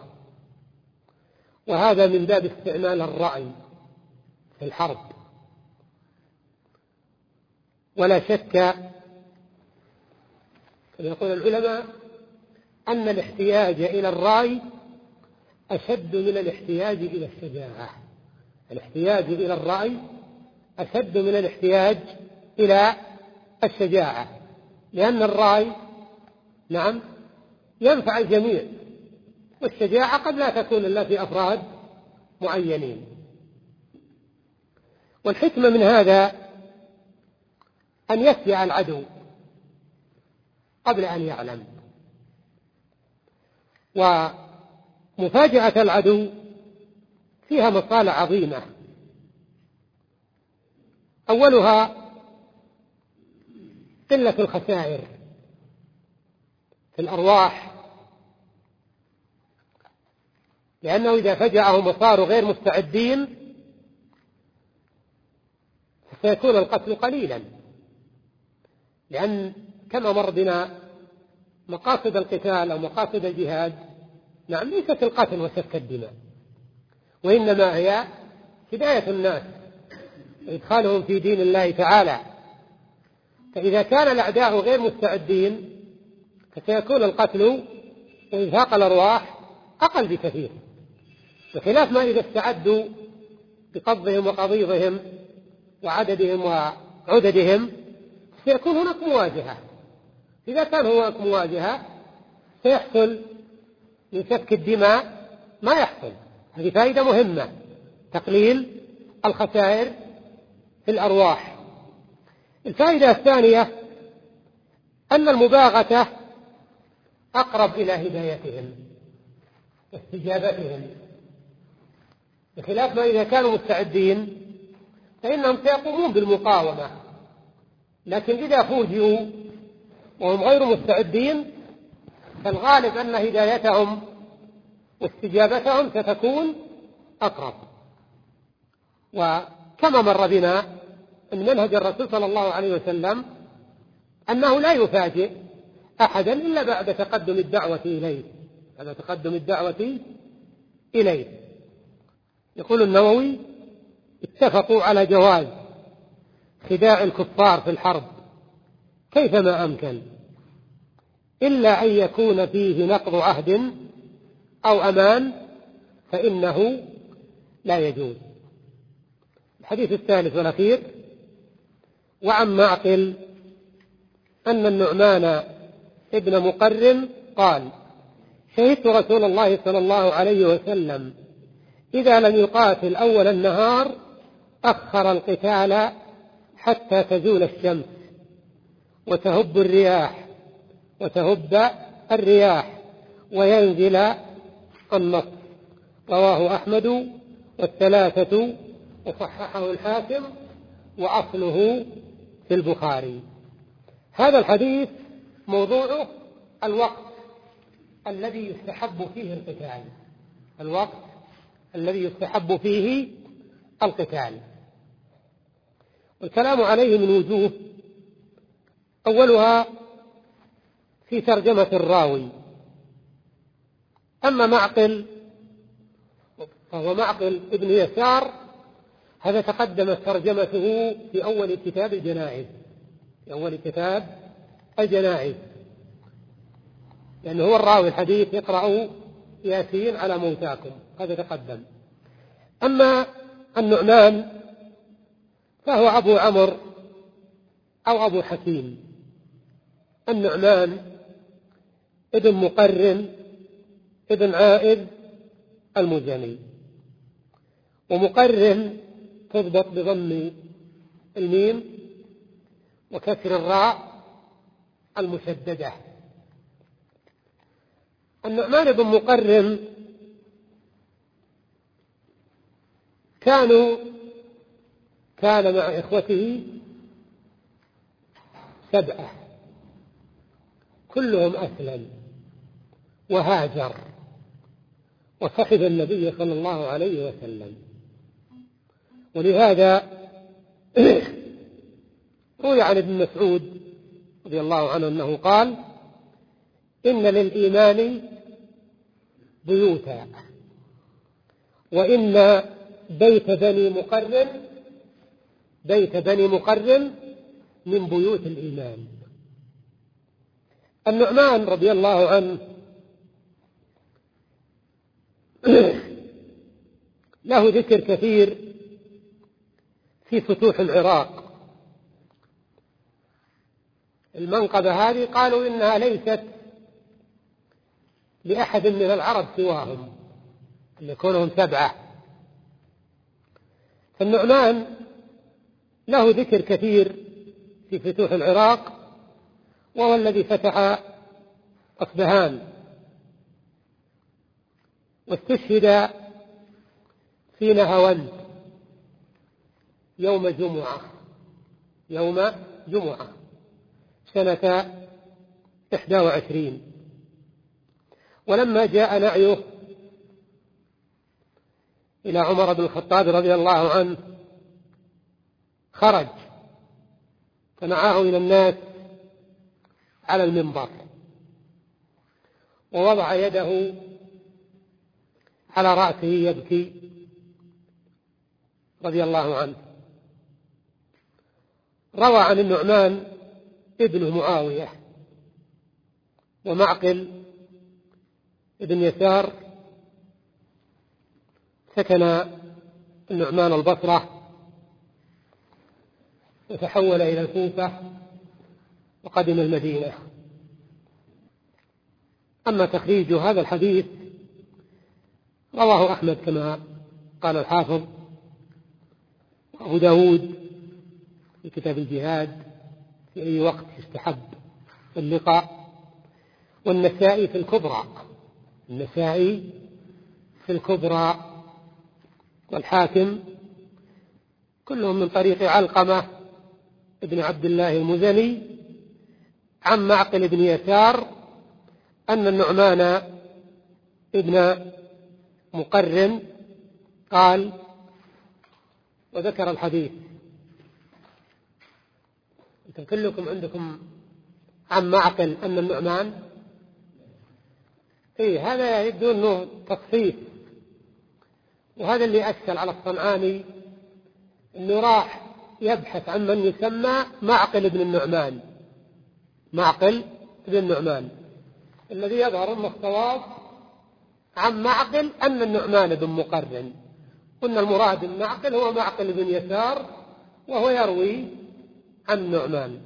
وهذا من باب استعمال الرأي في الحرب. ولا شك كما يقول العلماء أن الاحتياج إلى الرأي أشد من الاحتياج إلى الشجاعة. الاحتياج إلى الرأي أشد من الاحتياج إلى الشجاعة، لأن الرأي نعم ينفع الجميع، والشجاعة قد لا تكون إلا في أفراد معينين. والحكمة من هذا أن يفزع العدو قبل أن يعلم. ومفاجأة العدو فيها مصالح عظيمة. أولها قلة الخسائر في الأرواح، لأنه إذا فجأهم وصاروا غير مستعدين سيكون القتل قليلا، لأن كما مر بنا مقاصد القتال أو مقاصد الجهاد نعم ليست القتل وسفك الدماء، وإنما هي هداية الناس وإدخالهم في دين الله تعالى. فإذا كان الأعداء غير مستعدين فسيكون القتل وإنفاق الأرواح أقل بكثير، بخلاف ما إذا استعدوا بقبضهم وقضيضهم وعددهم وعددهم سيكون هناك مواجهة. إذا كان هناك مواجهة سيحصل من سفك الدماء ما يحصل. هذه فائدة مهمة، تقليل الخسائر في الأرواح. الفائدة الثانية أن المباغتة أقرب إلى هدايتهم واستجابتهم، بخلاف ما إذا كانوا مستعدين فإنهم سيقومون بالمقاومة لكن إذا فوجئوا وهم غير مستعدين فالغالب أن هدايتهم واستجابتهم ستكون أقرب. وكما مر بنا أن منهج الرسول صلى الله عليه وسلم أنه لا يفاجئ أحدا إلا بعد تقدم الدعوة إليه بعد تقدم الدعوة إليه. يقول النووي: اتفقوا على جواز خداع الكفار في الحرب كيفما أمكن إلا أن يكون فيه نقض عهد أو أمان فإنه لا يجوز. الحديث الثالث والأخير: وعن معقل أن النعمان ابن مقرن قال: شهدت رسول الله صلى الله عليه وسلم إذا لم يقاتل أول النهار أخر القتال حتى تزول الشمس وتهب الرياح وتهب الرياح وينزل النصر. رواه أحمد والثلاثة وصححه الحاكم وأصله في البخاري. هذا الحديث موضوعه الوقت الذي يستحب فيه القتال الوقت الذي يستحب فيه القتال. والكلام عليه من وجوه: أولها في ترجمة الراوي. أما معقل فهو معقل ابن يسار، هذا تقدمت ترجمته في أول كتاب الجنائز في أول كتاب الجنائز لأنه هو الراوي الحديث: اقرأوا ياسين على موتاكم، هذا تقدم. أما النعمان فهو أبو عمرو أو أبو حكيم. النعمان ابن مقرن ابن عائذ المزني، ومقرن تضبط بضم الميم وكسر الراء المشددة. النعمان بن مقرن كانوا كان مع إخوته سبعة كلهم أسلم وهاجر وصحب النبي صلى الله عليه وسلم. ولهذا روي عن ابن مسعود رضي الله عنه أنه قال: إن للإيمان بيوتا وإن بيت بني مقرن بيت بني مقرن من بيوت الإيمان. النعمان رضي الله عنه له ذكر كثير في فتوح العراق. المنقبة هذه قالوا إنها ليست لأحد من العرب سواهم، اللي كونهم سبعة. فالنعمان له ذكر كثير في فتوح العراق، وهو الذي فتح أصبهان، واستشهد في نهاوند يوم جمعة يوم جمعة سنة إحدى وعشرين. ولما جاء نعيه إلى عمر بن الخطاب رضي الله عنه خرج فنعاه إلى الناس على المنبر ووضع يده على رأسه يبكي رضي الله عنه. روى عن النعمان ابن معاوية ومعقل ابن يسار سكن النعمان البصرة وتحول إلى الكوفة وقدم المدينة. أما تخريج هذا الحديث رواه أحمد كما قال الحافظ، وأبو داود في كتاب الجهاد في أي وقت يستحب اللقاء، والنسائي في الكبرى النسائي في الكبرى والحاكم، كلهم من طريق علقمة بن عبد الله المزني عن معقل بن يسار أن النعمان ابن مقرن قال، وذكر الحديث. أنتم كلكم عندكم عن معقل أن النعمان، إيه هذا يبدو أنه تخصيص، وهذا اللي أشكل على الصنعاني، أنه راح يبحث عن من يسمى معقل بن النعمان، معقل بن النعمان، الذي يظهر أنه الصواب عن معقل أن النعمان بن مقرن، قلنا المراد المعقل هو معقل بن يسار وهو يروي عن النعمان.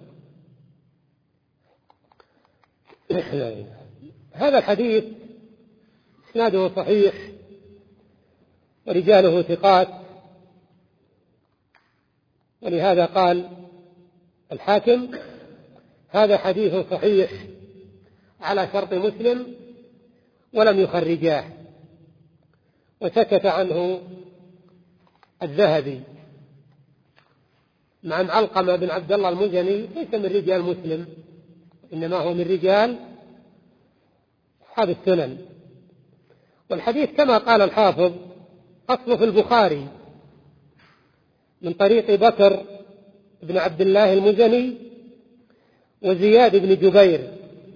هذا الحديث إسناده صحيح ورجاله ثقات، ولهذا قال الحاكم هذا حديث صحيح على شرط مسلم ولم يخرجاه، وسكت عنه الذهبي، مع أن علقمة بن عبد الله المزني ليس من رجال مسلم، إنما هو من رجال أصحاب السنن. والحديث كما قال الحافظ أصله في البخاري من طريق بكر بن عبد الله المزني وزياد بن جبير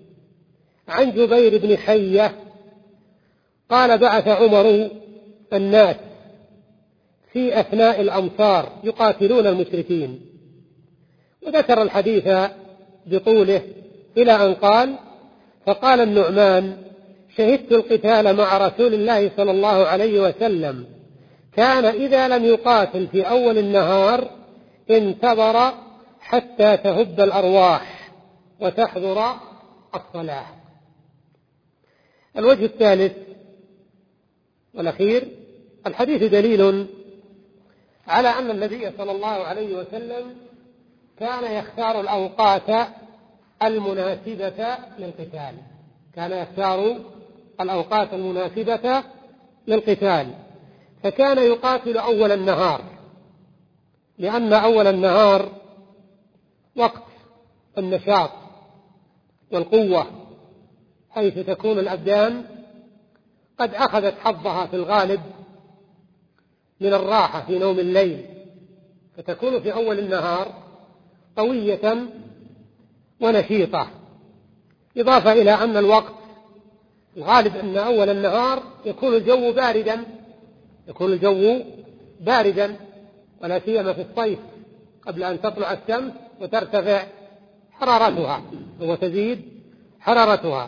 عن جبير بن حية قال بعث عمر الناس في أثناء الأمصار يقاتلون المشركين، وذكر الحديث بطوله إلى أن قال: فقال النعمان: شهدت القتال مع رسول الله صلى الله عليه وسلم، كان إذا لم يقاتل في أول النهار انتظر حتى تهب الأرواح وتحضر الصلاة. الوجه الثالث والأخير: الحديث دليل على أن النبي صلى الله عليه وسلم كان يختار الأوقات المناسبة للقتال، كان يختار الأوقات المناسبة للقتال، فكان يقاتل أول النهار، لأن أول النهار وقت النشاط والقوة، حيث تكون الأبدان قد أخذت حظها في الغالب من الراحة في نوم الليل، فتكون في أول النهار قوية ونشيطة، إضافة إلى أن الوقت الغالب أن أول النهار يكون الجو باردا، يكون الجو باردا ولا سيما في الصيف قبل أن تطلع الشمس وترتفع حرارتها وتزيد حرارتها،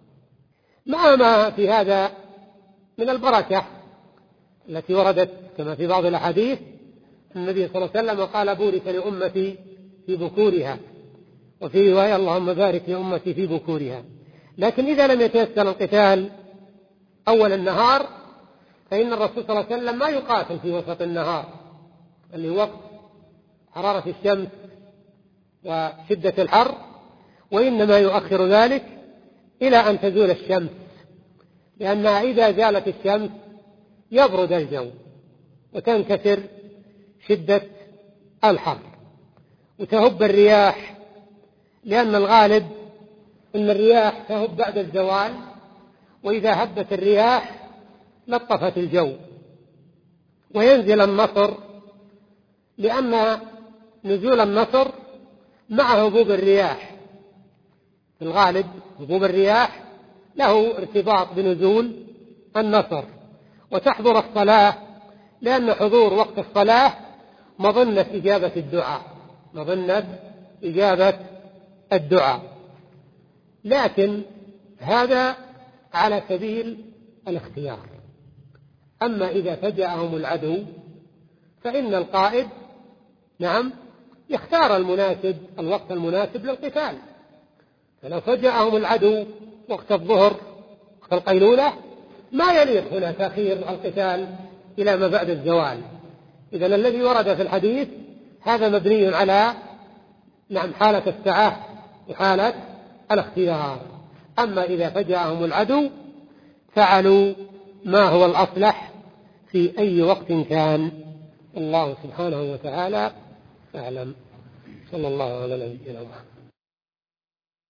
مع ما في هذا من البركة التي وردت كما في بعض الأحاديث. النبي صلى الله عليه وسلم قال: بورك لأمتي في بكورها، وفي رواية: اللهم بارك لأمتي في بكورها. لكن إذا لم يتيسر القتال أول النهار فإن الرسول صلى الله عليه وسلم ما يقاتل في وسط النهار، اللي هو وقت حرارة الشمس وشدة الحر، وإنما يؤخر ذلك إلى أن تزول الشمس، لأنها إذا زالت الشمس يبرد الجو وتنكسر شدة الحر وتهب الرياح، لأن الغالب أن الرياح تهب بعد الزوال، وإذا هبت الرياح لطفت الجو وينزل النصر، لأن نزول النصر مع هبوب الرياح، في الغالب هبوب الرياح له ارتباط بنزول النصر. وتحضر الصلاة، لأن حضور وقت الصلاة مظنة إجابة الدعاء، مظنة إجابة الدعاء. لكن هذا على سبيل الاختيار. أما إذا فجأهم العدو فإن القائد نعم يختار المناسب، الوقت المناسب للقتال. فلو فجأهم العدو وقت الظهر وقت القيلولة ما يليق هنا تأخير القتال إلى ما بعد الزوال. إذن الذي ورد في الحديث هذا مبني على نعم حالة السعة وحالة الاختيار. أما إذا فجأهم العدو فعلوا ما هو الأصلح في أي وقت كان. الله سبحانه وتعالى أعلم. صلى الله على نبينا محمد.